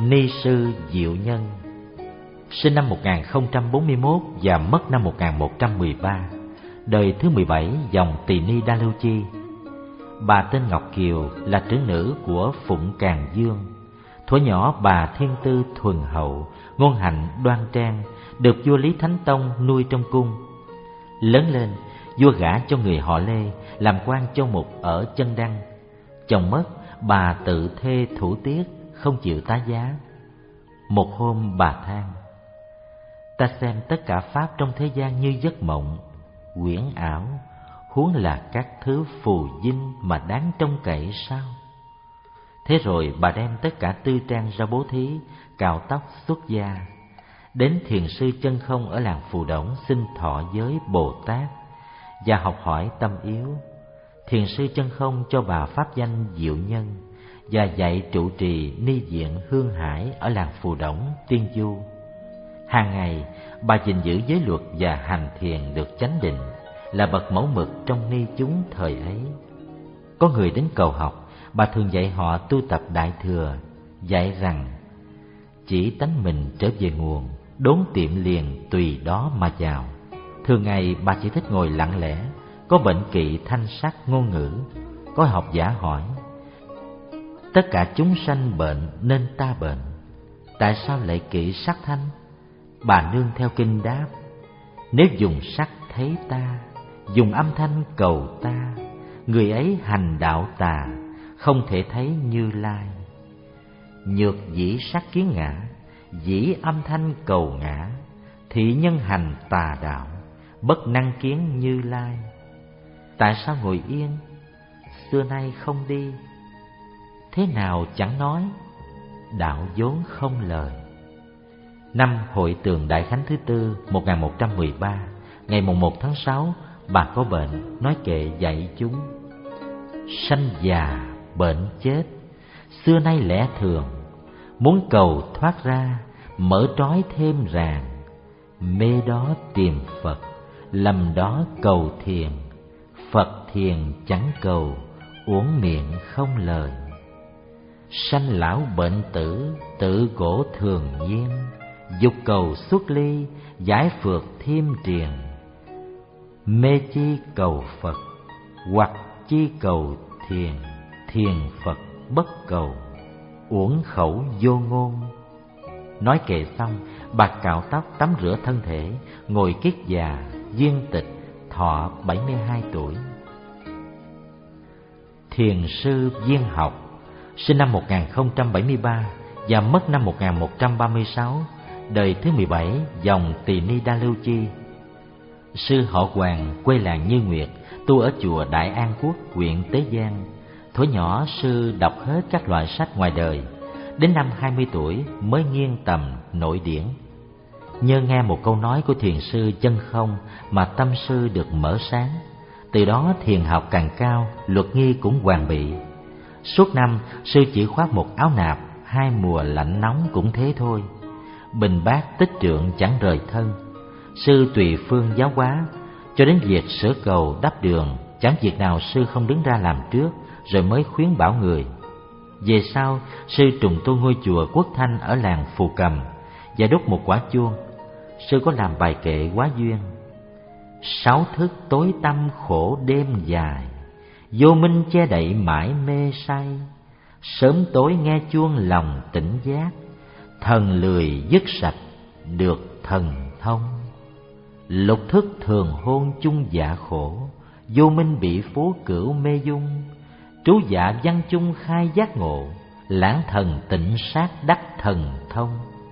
Ni sư Diệu Nhân, sinh năm một nghìn không trăm bốn mươi mốt và mất năm một nghìn một trăm mười ba, đời thứ mười bảy dòng Tỳ Ni Đa Lưu Chi. Bà tên Ngọc Kiều, là trưởng nữ của Phụng Càn Dương. Thuở nhỏ bà thiên tư thuần hậu, ngôn hạnh đoan trang, được vua Lý Thánh Tông nuôi trong cung. Lớn lên, vua gả cho người họ Lê làm quan châu mục ở Chân Đăng. Chồng mất, bà tự thê thủ tiết, không chịu tá giá. Một hôm bà than: ta xem tất cả pháp trong thế gian như giấc mộng, quyển ảo, huống là các thứ phù dinh mà đáng trông cậy sao? Thế rồi bà đem tất cả tư trang ra bố thí, cạo tóc xuất gia. Đến thiền sư Chân Không ở làng Phù Đổng xin thọ giới Bồ Tát và học hỏi tâm yếu. Thiền sư Chân Không cho bà pháp danh Diệu Nhân và dạy trụ trì ni viện Hương Hải ở làng Phù Đổng, Tiên Du. Hàng ngày bà gìn giữ giới luật và hành thiền được chánh định, là bậc mẫu mực trong ni chúng thời ấy. Có người đến cầu học, bà thường dạy họ tu tập Đại Thừa, dạy rằng chỉ tánh mình trở về nguồn, đốn tiệm liền tùy đó mà vào. Thường ngày bà chỉ thích ngồi lặng lẽ, có bệnh kỵ thanh sắc ngôn ngữ. Có học giả hỏi: tất cả chúng sanh bệnh nên ta bệnh, tại sao lại kỵ sắc thanh? Bà nương theo kinh đáp: nếu dùng sắc thấy ta, dùng âm thanh cầu ta, người ấy hành đạo tà, không thể thấy Như Lai. Nhược dĩ sắc kiến ngã, dĩ âm thanh cầu ngã, thị nhân hành tà đạo, bất năng kiến Như Lai. Tại sao ngồi yên, xưa nay không đi? Thế nào chẳng nói, đạo vốn không lời. Năm Hội Tường Đại Khánh thứ tư một nghìn một trăm mười ba, ngày mùng một tháng sáu, bà có bệnh, nói kệ dạy chúng: sanh già bệnh chết, xưa nay lẽ thường, muốn cầu thoát ra, mở trói thêm ràng. Mê đó tìm Phật, lầm đó cầu thiền, Phật thiền chẳng cầu, uổng miệng không lời. Sanh lão bệnh tử, tự cổ thường nhiên, dục cầu xuất ly, giải phược thêm triền. Mê chi cầu Phật, hoặc chi cầu thiền, thiền Phật bất cầu, uổng khẩu vô ngôn. Nói kệ xong, bà cạo tóc, tắm rửa thân thể, ngồi kiết già, viên tịch, thọ bảy mươi hai tuổi. Thiền sư Viên Học, sinh năm một nghìn không trăm bảy mươi ba và mất năm một nghìn một trăm ba mươi sáu, đời thứ mười bảy dòng Tỳ Ni Đa Lưu Chi. Sư họ Hoàng, quê làng Như Nguyệt, tu ở chùa Đại An Quốc, huyện Tế Giang. Thuở nhỏ sư đọc hết các loại sách ngoài đời, đến năm hai mươi tuổi mới nghiêng tầm nội điển. Nhờ nghe một câu nói của thiền sư Chân Không mà tâm sư được mở sáng. Từ đó thiền học càng cao, luật nghi cũng hoàn bị. Suốt năm sư chỉ khoác một áo nạp, hai mùa lạnh nóng cũng thế thôi. Bình bát tích trượng chẳng rời thân. Sư tùy phương giáo hóa, cho đến việc sửa cầu đắp đường, chẳng việc nào sư không đứng ra làm trước, rồi mới khuyến bảo người. Về sau, sư trùng tu ngôi chùa Quốc Thanh ở làng Phù Cầm và đúc một quả chuông. Sư có làm bài kệ Quá Duyên: sáu thức tối tăm khổ đêm dài, vô minh che đậy mãi mê say. Sớm tối nghe chuông lòng tỉnh giác, thần lười dứt sạch được thần thông. Lục thức thường hôn chung dạ khổ, vô minh bị phú cửu mê dung. Trú dạ văn chung khai giác ngộ, lãng thần tịnh sát đắc thần thông.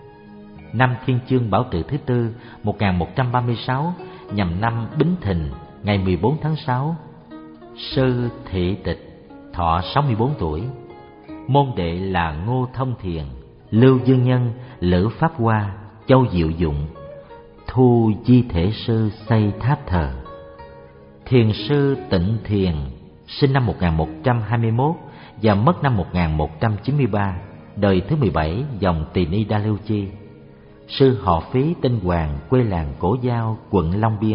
Năm Thiên Chương Bảo Tự thứ tư một nghìn một trăm ba mươi sáu, nhằm năm Bính Thìn, ngày mười bốn tháng sáu. Sư Thị Tịch, thọ sáu mươi bốn tuổi. Môn đệ là Ngô Thông Thiền, Lưu Dương Nhân, Lữ Pháp Hoa, Châu Diệu Dụng. Thu Di Thể Sư xây tháp thờ. Thiền sư Tịnh Thiền, sinh năm một nghìn một trăm hai mươi mốt và mất năm một nghìn một trăm chín mươi ba, đời thứ mười bảy dòng Tỳ Ni Đa Lưu Chi. Sư họ Phí tên Hoàng, quê làng Cổ Giao, quận Long Biên.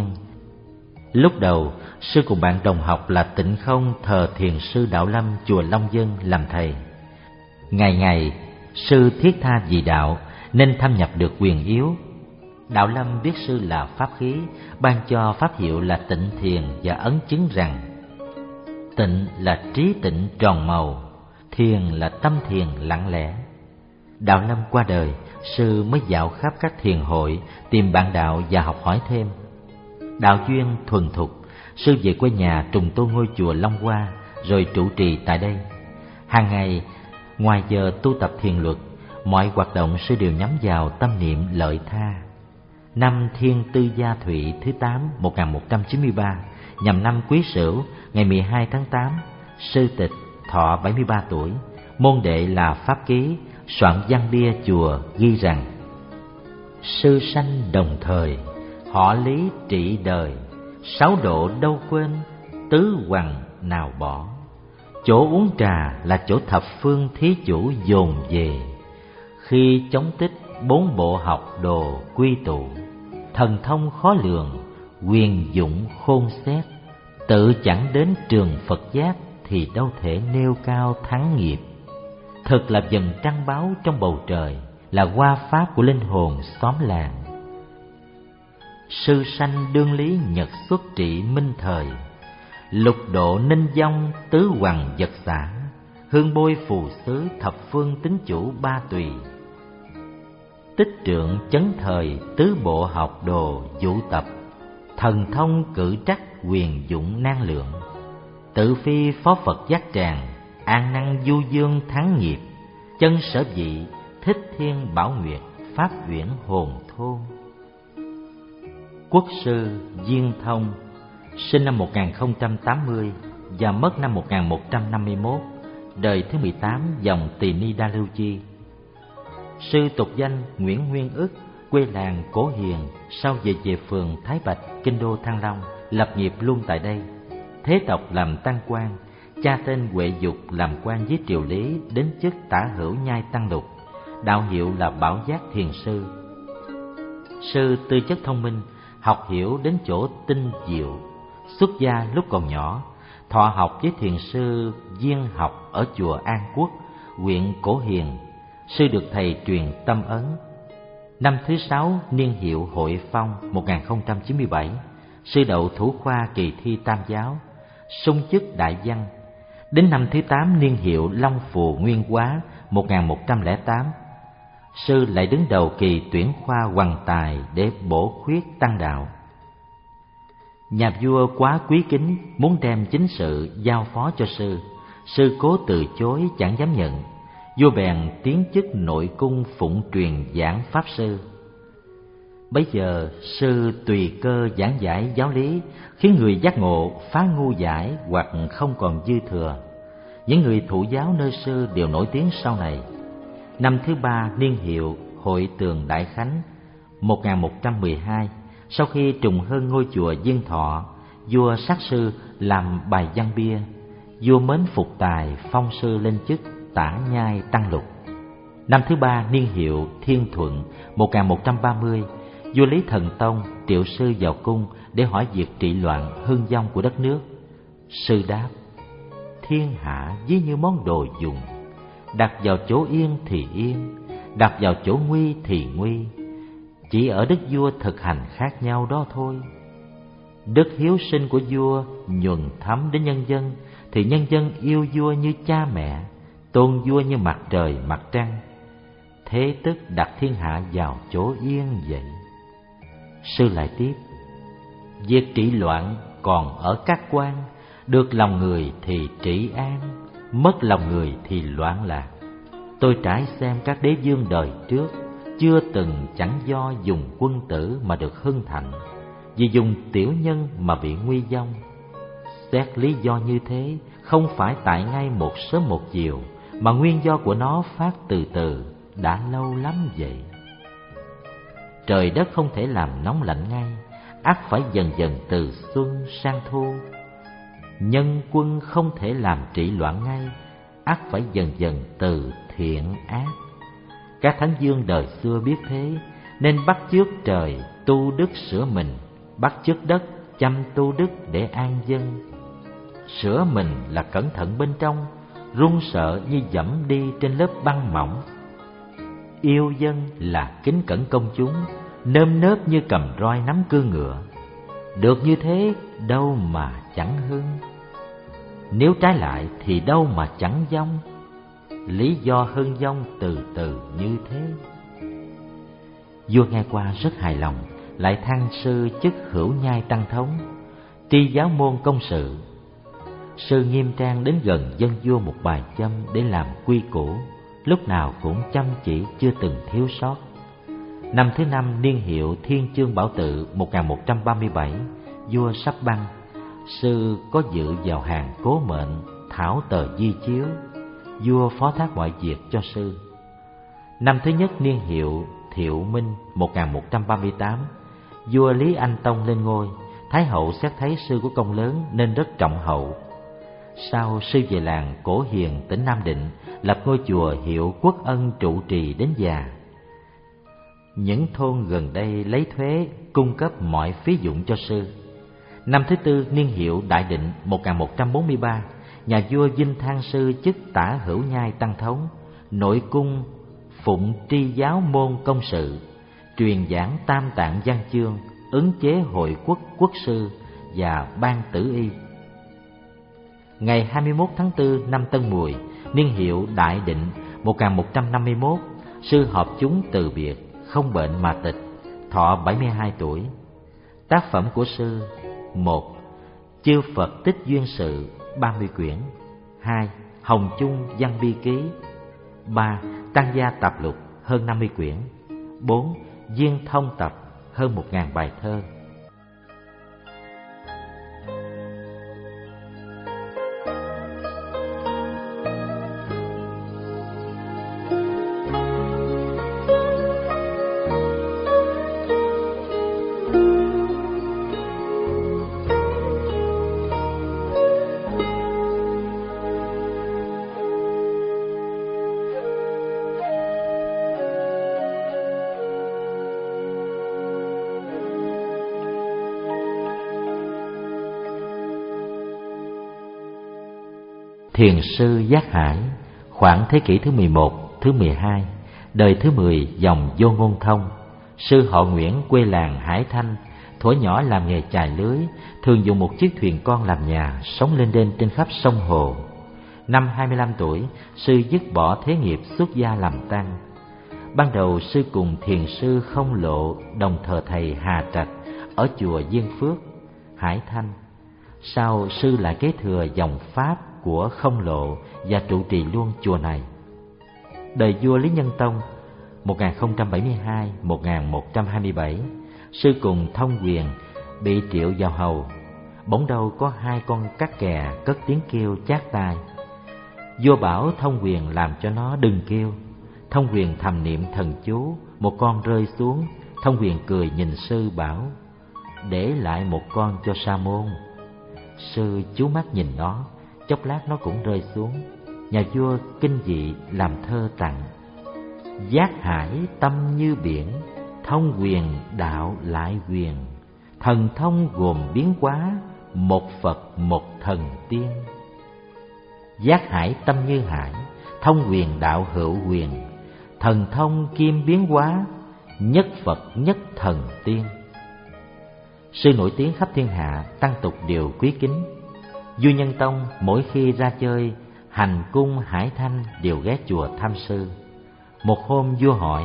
Lúc đầu, sư cùng bạn đồng học là Tịnh Không thờ thiền sư Đạo Lâm chùa Long Dân làm thầy. Ngày ngày, Sư thiết tha vì đạo nên thâm nhập được quyền yếu. Đạo Lâm biết sư là pháp khí, ban cho pháp hiệu là Tịnh Thiền và ấn chứng rằng tịnh là trí tịnh tròn màu, thiền là tâm thiền lặng lẽ. Đạo Lâm qua đời, sư mới dạo khắp các thiền hội tìm bạn đạo và học hỏi thêm. Đạo duyên thuần thục, sư về quê nhà trùng tu ngôi chùa Long Hoa rồi trụ trì tại đây. Hàng ngày ngoài giờ tu tập thiền luật, mọi hoạt động sư đều nhắm vào tâm niệm lợi tha. Năm Thiên Tư Gia Thụy thứ tám một nghìn một trăm chín mươi ba, nhằm năm Quý Sửu ngày mười hai tháng tám, sư tịch thọ bảy mươi ba tuổi. Môn đệ là Pháp Ký, soạn văn bia chùa ghi rằng: sư sanh đồng thời, họ lý trị đời, sáu độ đâu quên, tứ hoằng nào bỏ. Chỗ uống trà là chỗ thập phương thí chủ dồn về, khi chống tích bốn bộ học đồ quy tụ. Thần thông khó lường, quyền dụng khôn xét, tự chẳng đến trường Phật giác thì đâu thể nêu cao thắng nghiệp. Thực là dần trăng báo trong bầu trời, là hoa pháp của linh hồn xóm làng. Sư sanh đương lý nhật xuất trị minh thời, lục độ ninh vong tứ hoằng vật xả, hương bôi phù xứ thập phương tín chủ ba tùy. Tích trượng chấn thời tứ bộ học đồ vũ tập, thần thông cử trắc quyền dụng năng lượng. Tự phi phó Phật giác tràng, an năng du dương thắng nghiệp. Chân sở vị thích thiên bảo nguyệt, pháp uyển hồn thôn. Quốc sư Diên Thông sinh năm một nghìn không trăm tám mươi và mất năm một nghìn một trăm năm mươi mốt, đời thứ mười tám dòng Tỳ Ni Đa Lưu Chi. Sư tục danh Nguyễn Nguyên Ức, quê làng Cổ Hiền, sau về về phường Thái Bạch, kinh đô Thăng Long, lập nghiệp luôn tại đây. Thế tộc làm tăng quan, cha tên Huệ Dục làm quan với triều Lý, đến chức tả hữu nhai tăng lục, đạo hiệu là Bảo Giác Thiền Sư. Sư tư chất thông minh, học hiểu đến chỗ tinh diệu. Xuất gia lúc còn nhỏ, thọ học với thiền sư Diên Học ở chùa An Quốc, huyện Cổ Hiền. Sư được thầy truyền tâm ấn. Năm thứ sáu niên hiệu Hội Phong một nghìn không trăm chín mươi bảy, sư đậu thủ khoa kỳ thi tam giáo, sung chức đại văn. Đến năm thứ tám niên hiệu Long Phù Nguyên Hóa một nghìn một trăm lẻ tám, sư lại đứng đầu kỳ tuyển khoa Hoằng Tài để bổ khuyết tăng đạo. Nhà vua quá quý kính, muốn đem chính sự giao phó cho sư. Sư cố từ chối chẳng dám nhận. Vua bèn tiến chức nội cung phụng truyền giảng pháp sư. Bấy giờ sư tùy cơ giảng giải giáo lý, khiến người giác ngộ phá ngu giải hoặc không còn dư thừa. Những người thụ giáo nơi sư đều nổi tiếng sau này. Năm thứ ba niên hiệu Hội Tường Đại Khánh một nghìn một trăm mười hai, sau khi trùng hơn ngôi chùa Diên Thọ, vua sát sư làm bài văn bia. Vua mến phục tài, phong sư lên chức tả nhai tăng lục. Năm thứ ba niên hiệu Thiên Thuận một nghìn một trăm ba mươi, vua Lý Thần Tông triệu sư vào cung để hỏi việc trị loạn hưng vong của đất nước. Sư đáp: thiên hạ ví như món đồ dùng, đặt vào chỗ yên thì yên, đặt vào chỗ nguy thì nguy. Chỉ ở đức vua thực hành khác nhau đó thôi. Đức hiếu sinh của vua nhuần thấm đến nhân dân, thì nhân dân yêu vua như cha mẹ, tôn vua như mặt trời mặt trăng. Thế tức đặt thiên hạ vào chỗ yên vậy. Sư lại tiếp: việc trị loạn còn ở các quan, được lòng người thì trị an, mất lòng người thì loạn lạc. Tôi trải xem các đế vương đời trước, chưa từng chẳng do dùng quân tử mà được hưng thịnh, vì dùng tiểu nhân mà bị nguy vong. Xét lý do như thế, không phải tại ngay một sớm một chiều, mà nguyên do của nó phát từ từ, đã lâu lắm vậy. Trời đất không thể làm nóng lạnh ngay, ắt phải dần dần từ xuân sang thu. Nhân quân không thể làm trị loạn ngay, ắt phải dần dần từ thiện ác. Các thánh vương đời xưa biết thế, nên bắt chước trời tu đức sửa mình, bắt chước đất chăm tu đức để an dân. Sửa mình là cẩn thận bên trong, run sợ như dẫm đi trên lớp băng mỏng. yêu dân là kính cẩn công chúng, nơm nớp như cầm roi nắm cương ngựa. Được như thế đâu mà chẳng hưng, nếu trái lại thì đâu mà chẳng vong. Lý do hưng vong từ từ như thế. Vua nghe qua rất hài lòng, lại thăng sư chức hữu nhai tăng thống, tri giáo môn công sự. Sư nghiêm trang đến gần dân vua một bài châm để làm quy củ, lúc nào cũng chăm chỉ chưa từng thiếu sót. Năm thứ năm niên hiệu Thiên Chương Bảo Tự một nghìn một trăm ba mươi bảy, vua sắp băng, sư có dự vào hàng cố mệnh thảo tờ di chiếu. Vua phó thác mọi việc cho sư. Năm thứ nhất niên hiệu Thiệu Minh một nghìn một trăm ba mươi tám, vua Lý Anh Tông lên ngôi. Thái hậu xét thấy sư có công lớn nên rất trọng hậu. Sau sư về làng Cổ Hiền tỉnh Nam Định, lập ngôi chùa hiệu Quốc Ân trụ trì đến già. Những thôn gần đây lấy thuế cung cấp mọi phí dụng cho sư. Năm thứ tư niên hiệu Đại Định một nghìn một trăm bốn mươi ba, nhà vua vinh thăng sư chức tả hữu nhai tăng thống, nội cung phụng tri giáo môn công sự, truyền giảng tam tạng văn chương, ứng chế hội quốc quốc sư và ban tử y. Ngày hai mươi mốt tháng tư năm Tân Mùi, niên hiệu Đại Định một nghìn một trăm năm mươi mốt, sư họp chúng từ biệt, không bệnh mà tịch, thọ bảy mươi hai tuổi. Tác phẩm của sư: một. Chư Phật Tích Duyên Sự ba mươi quyển. Hai. Hồng Chung Văn Bi Ký. Ba. Tăng Gia Tạp Lục hơn năm mươi quyển. Bốn. Duyên Thông Tập hơn một ngàn bài thơ. Thiền sư Giác Hải, khoảng thế kỷ thứ mười một, thứ mười hai, đời thứ mười dòng Vô Ngôn Thông. Sư họ Nguyễn, quê làng Hải Thanh, thuở nhỏ làm nghề chài lưới, thường dùng một chiếc thuyền con làm nhà, sống lên đên trên khắp sông hồ. Năm hai mươi lăm tuổi, sư dứt bỏ thế nghiệp xuất gia làm tăng. Ban đầu sư cùng thiền sư Không Lộ đồng thờ thầy Hà Trạch ở chùa Diên Phước, Hải Thanh. Sau sư lại kế thừa dòng Pháp của Không Lộ và trụ trì luôn chùa này. Đời vua Lý Nhân Tông một nghìn không trăm bảy mươi hai đến một nghìn một trăm hai mươi bảy, sư cùng Thông Quyền bị triệu vào hầu. Bỗng đâu có hai con cắt kè cất tiếng kêu chát tai. Vua bảo Thông Quyền làm cho nó đừng kêu. Thông Quyền thầm niệm thần chú, một con rơi xuống. Thông Quyền cười nhìn sư bảo: để lại một con cho sa môn. Sư chú mắt nhìn nó, chốc lát nó cũng rơi xuống. Nhà vua kinh dị làm thơ tặng: Giác hải tâm như biển, thông quyền đạo lại quyền. Thần thông gồm biến hóa, một Phật một thần tiên. Giác hải tâm như hải, thông quyền đạo hữu quyền. Thần thông kim biến hóa, nhất Phật nhất thần tiên. Sư nổi tiếng khắp thiên hạ, tăng tục đều quý kính. Vua Nhân Tông mỗi khi ra chơi, hành cung Hải Thanh đều ghé chùa thăm sư. Một hôm vua hỏi: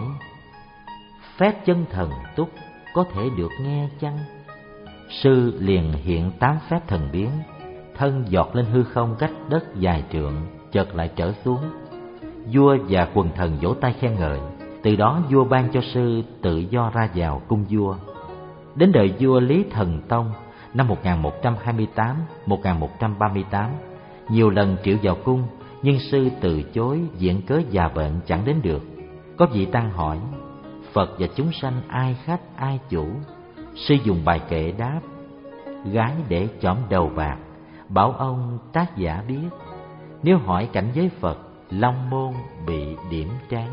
phép chân thần túc có thể được nghe chăng? Sư liền hiện tám phép thần biến, thân giọt lên hư không cách đất vài trượng, chợt lại trở xuống. Vua và quần thần vỗ tay khen ngợi. Từ đó vua ban cho sư tự do ra vào cung vua. Đến đời vua Lý Thần Tông năm một nghìn một trăm hai mươi tám đến một nghìn một trăm ba mươi tám, nhiều lần triệu vào cung, nhưng sư từ chối viện cớ già bệnh chẳng đến được. Có vị tăng hỏi: Phật và chúng sanh ai khách ai chủ? Sư dùng bài kệ đáp: gái để chỏm đầu bạc, bảo ông tác giả biết. Nếu hỏi cảnh giới Phật, long môn bị điểm trán.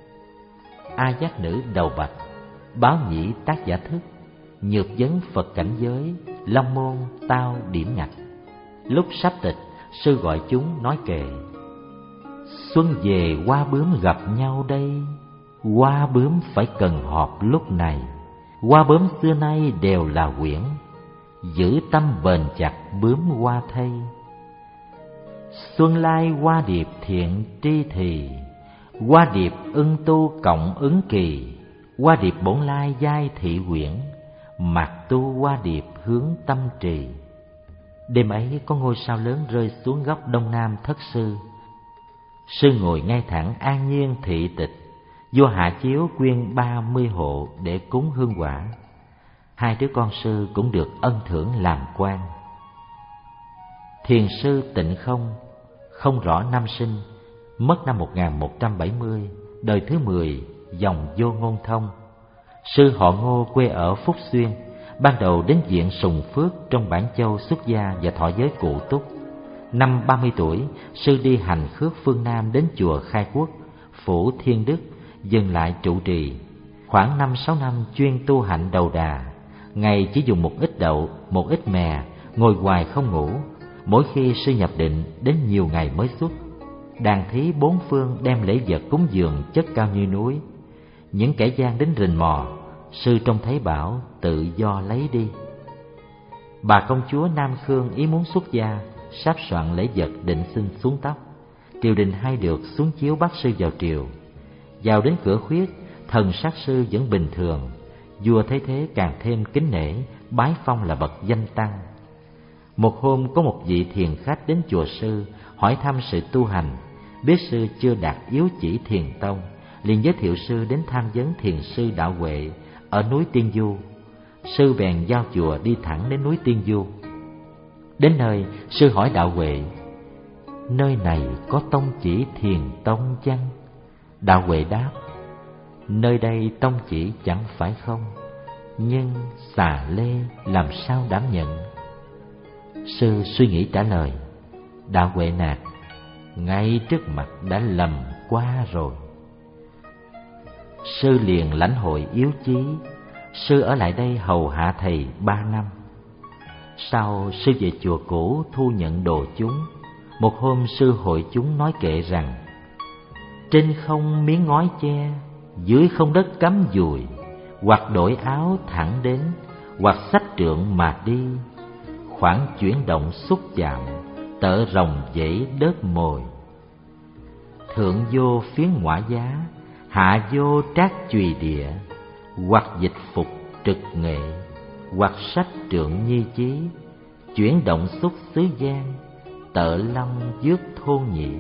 A giác nữ đầu bạch, báo nhĩ tác giả thức. Nhược vấn Phật cảnh giới, long môn tao điểm ngạch. Lúc sắp tịch, sư gọi chúng nói kệ: xuân về hoa bướm gặp nhau đây, Hoa bướm phải cần họp lúc này, hoa bướm xưa nay đều là quyển, giữ tâm bền chặt bướm hoa thay. Xuân lai hoa điệp thiện tri thì, hoa điệp ưng tu cộng ứng kỳ. Hoa điệp bổn lai giai thị quyển, mặc tu hoa điệp hướng tâm trì. Đêm ấy có ngôi sao lớn rơi xuống góc đông nam thất sư. Sư ngồi ngay thẳng an nhiên thị tịch. Vua hạ chiếu quyên ba mươi hộ để cúng hương quả. Hai đứa con sư cũng được ân thưởng làm quan. Thiền sư Tịnh Không, không rõ năm sinh, mất năm một nghìn một trăm bảy mươi, đời thứ mười, dòng Vô Ngôn Thông. Sư họ Ngô, quê ở Phúc Xuyên, ban đầu đến viện Sùng Phước trong Bản Châu xuất gia và thọ giới cụ túc. Năm ba mươi tuổi, sư đi hành khước phương Nam đến chùa Khai Quốc, phủ Thiên Đức, dừng lại trụ trì. Khoảng năm sáu năm chuyên tu hạnh đầu đà, ngày chỉ dùng một ít đậu, một ít mè, ngồi hoài không ngủ. Mỗi khi sư nhập định đến nhiều ngày mới xuất. Đàn thí bốn phương đem lễ vật cúng dường chất cao như núi. Những kẻ gian đến rình mò, sư trông thấy bảo tự do lấy đi. Bà công chúa Nam Khương ý muốn xuất gia, sắp soạn lễ vật định xin xuống tóc. Triều đình hay được xuống chiếu bắt sư vào triều. Vào đến cửa khuyết, thần sắc sư vẫn bình thường. Vua thấy thế càng thêm kính nể, bái phong là bậc danh tăng. Một hôm có một vị thiền khách đến chùa sư, hỏi thăm sự tu hành. Biết sư chưa đạt yếu chỉ thiền tông, liền giới thiệu sư đến tham vấn thiền sư Đạo Huệ ở núi Tiên Du. Sư bèn giao chùa đi thẳng đến núi Tiên Du. Đến nơi, sư hỏi Đạo Huệ: nơi này có tông chỉ thiền tông chăng? Đạo Huệ đáp: nơi đây tông chỉ chẳng phải không, nhưng xà lê làm sao đảm nhận? Sư suy nghĩ trả lời: Đạo Huệ nạt, ngay trước mặt đã lầm qua rồi. Sư liền lãnh hội yếu chí. Sư ở lại đây hầu hạ thầy ba năm. Sau sư về chùa cũ thu nhận đồ chúng. Một hôm sư hội chúng nói kệ rằng: trên không miếng ngói che, dưới không đất cắm dùi. Hoặc đổi áo thẳng đến, hoặc xách trượng mà đi. Khoảng chuyển động xúc chạm, tợ rồng dãy đớt mồi. Thượng vô phiến ngõa giá, hạ vô trác chùy địa. Hoặc dịch phục trực nghệ, hoặc sách trượng nhi chí. Chuyển động xúc xứ gian, tợ long dước thôn nhĩ.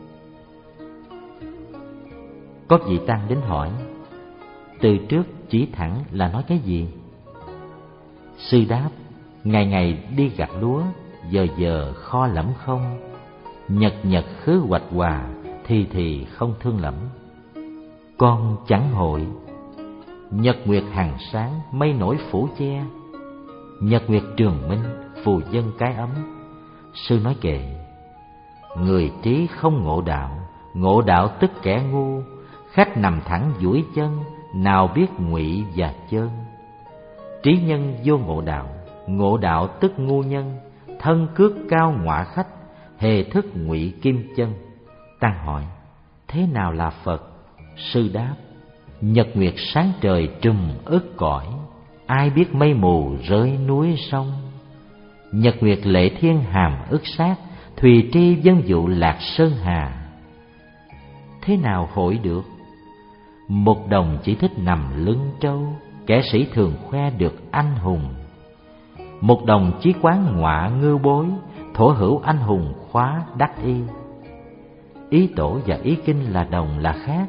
Có vị tăng đến hỏi: từ trước chỉ thẳng là nói cái gì? Sư đáp: ngày ngày đi gặt lúa, giờ giờ kho lẫm không. Nhật nhật khứ hoạch hòa, thì thì không thương lẫm. Con chẳng hội. Nhật nguyệt hằng sáng, mây nổi phủ che. Nhật nguyệt trường minh, phù dân cái ấm. Sư nói kệ: người trí không ngộ đạo, ngộ đạo tức kẻ ngu. Khách nằm thẳng duỗi chân, nào biết ngụy và chơn. Trí nhân vô ngộ đạo, ngộ đạo tức ngu nhân. Thân cước cao ngọa khách, hề thức ngụy kim chân. Tăng hỏi: thế nào là Phật? Sư đáp: nhật nguyệt sáng trời trùm ức cõi. Ai biết mây mù rơi núi sông. Nhật nguyệt lệ thiên hàm ức sát, thùy tri dân dụ lạc sơn hà. Thế nào hội được? Một đồng chỉ thích nằm lưng trâu, kẻ sĩ thường khoe được anh hùng. Một đồng chí quán ngọa ngư bối, thổ hữu anh hùng khóa đắc y. Ý tổ và ý kinh là đồng là khác.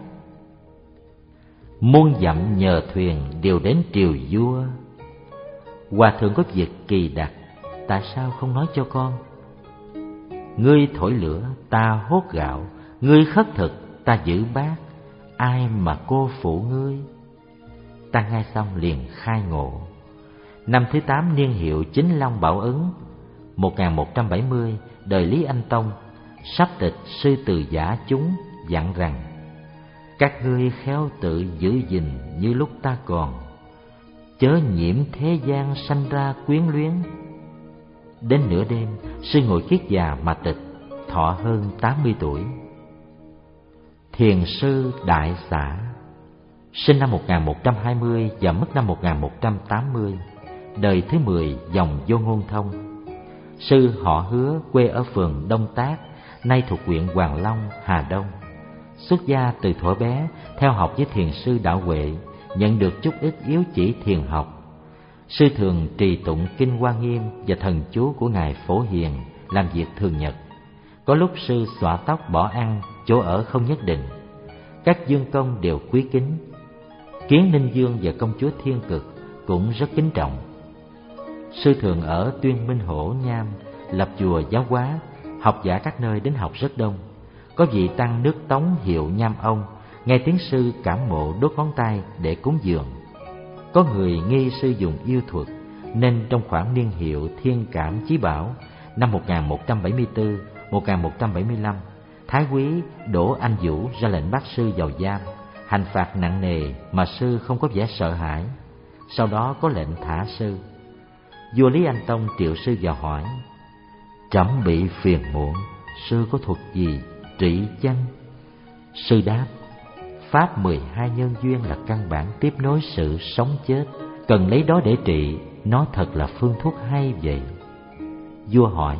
Muôn dặm nhờ thuyền đều đến triều vua. Hòa thượng có việc kỳ đặc, tại sao không nói cho con? Ngươi thổi lửa, ta hốt gạo. Ngươi khất thực, ta giữ bát. Ai mà cô phụ ngươi? Ta nghe xong liền khai ngộ. Năm thứ tám niên hiệu Chính Long Bảo Ứng, một nghìn một trăm bảy mươi, đời Lý Anh Tông. Sắp tịch sư từ giả chúng dặn rằng: các ngươi khéo tự giữ gìn như lúc ta còn, chớ nhiễm thế gian sanh ra quyến luyến. Đến nửa đêm, sư ngồi kiết già mà tịch, thọ hơn tám mươi tuổi. Thiền sư Đại Xả. sinh năm một nghìn một trăm hai mươi và mất năm một nghìn một trăm tám mươi, đời thứ mười dòng Vô Ngôn Thông. Sư họ Hứa, quê ở phường Đông Tác, nay thuộc huyện Hoàng Long, Hà Đông. Xuất gia từ thuở bé, theo học với thiền sư Đạo Huệ, nhận được chút ít yếu chỉ thiền học. Sư thường trì tụng kinh Hoa Nghiêm và thần chú của ngài Phổ Hiền, làm việc thường nhật. Có lúc sư xõa tóc bỏ ăn, chỗ ở không nhất định. Các dương công đều quý kính. Kiến Ninh Dương và công chúa Thiên Cực cũng rất kính trọng. Sư thường ở Tuyên Minh Hổ, Nham, lập chùa giáo hóa, học giả các nơi đến học rất đông. Có vị tăng nước Tống hiệu Nham Ông, nghe tiếng sư cảm mộ đốt ngón tay để cúng dường. Có người nghi sư dùng yêu thuật, nên trong khoảng niên hiệu Thiên Cảm Chí Bảo năm một nghìn một trăm bảy mươi tư đến một nghìn một trăm bảy mươi lăm, Thái Quý Đỗ Anh Vũ ra lệnh bắt sư vào giam, hành phạt nặng nề mà sư không có vẻ sợ hãi. Sau đó có lệnh thả sư. Vua Lý Anh Tông triệu sư vào hỏi: trẫm bị phiền muộn, sư có thuật gì trị chăng? Sư đáp: pháp mười hai nhân duyên là căn bản tiếp nối sự sống chết, cần lấy đó để trị, nó thật là phương thuốc hay vậy. Vua hỏi: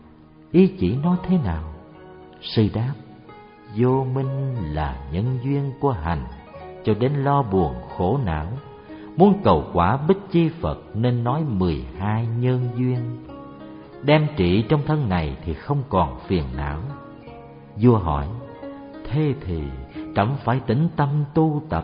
ý chỉ nó thế nào? Sư đáp: vô minh là nhân duyên của hành, cho đến lo buồn khổ não. Muốn cầu quả Bích Chi Phật nên nói mười hai nhân duyên. Đem trị trong thân này thì không còn phiền não. Vua hỏi: thế thì trẫm phải tĩnh tâm tu tập.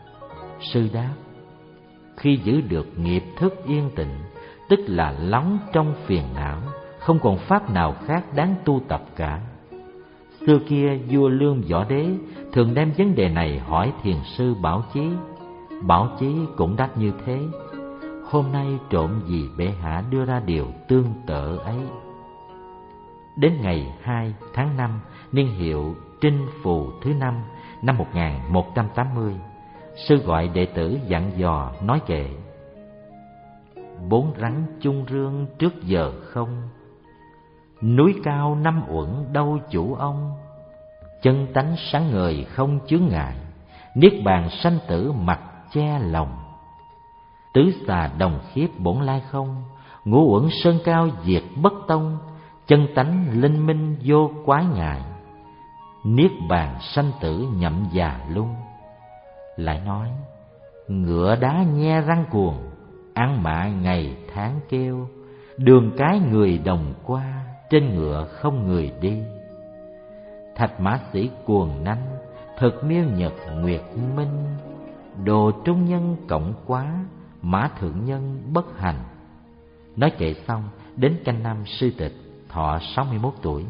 Sư đáp: khi giữ được nghiệp thức yên tịnh, tức là lắng trong phiền não, không còn pháp nào khác đáng tu tập cả. Xưa kia vua Lương Võ Đế thường đem vấn đề này hỏi thiền sư Bảo Chí. Bảo Chí cũng đáp như thế. Hôm nay trộm vì bệ hạ đưa ra điều tương tự ấy. Đến ngày hai tháng năm, niên hiệu Trinh Phù thứ năm năm một nghìn một trăm tám mươi, sư gọi đệ tử dặn dò nói kệ: bốn rắn chung rương trước giờ không, núi cao năm uẩn đâu chủ ông. Chân tánh sáng ngời không chướng ngại, niết bàn sanh tử mặt che lòng. Tứ xà đồng khiếp bổn lai không, ngũ uẩn sơn cao diệt bất tông. Chân tánh linh minh vô quái ngại, niết bàn sanh tử nhậm già lung. Lại nói: ngựa đá nhe răng cuồng, ăn mạ ngày tháng kêu. Đường cái người đồng qua, trên ngựa không người đi. Thạch mã sĩ cuồng nanh, thực miêu nhật nguyệt minh. Đồ trung nhân cộng quá, mã thượng nhân bất hành. Nói kệ xong, đến canh năm sư tịch, thọ sáu mươi mốt tuổi.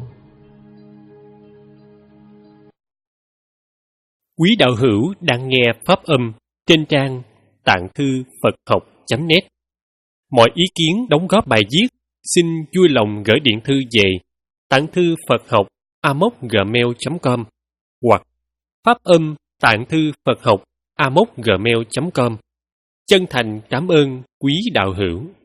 Quý đạo hữu đang nghe pháp âm trên trang tạng thư Phật học chấm net. Mọi ý kiến đóng góp bài viết xin vui lòng gửi điện thư về tạng thư Phật học a mốc gmail chấm com hoặc pháp âm tạng thư Phật học a mốc gmail chấm com. Chân thành cảm ơn quý đạo hữu.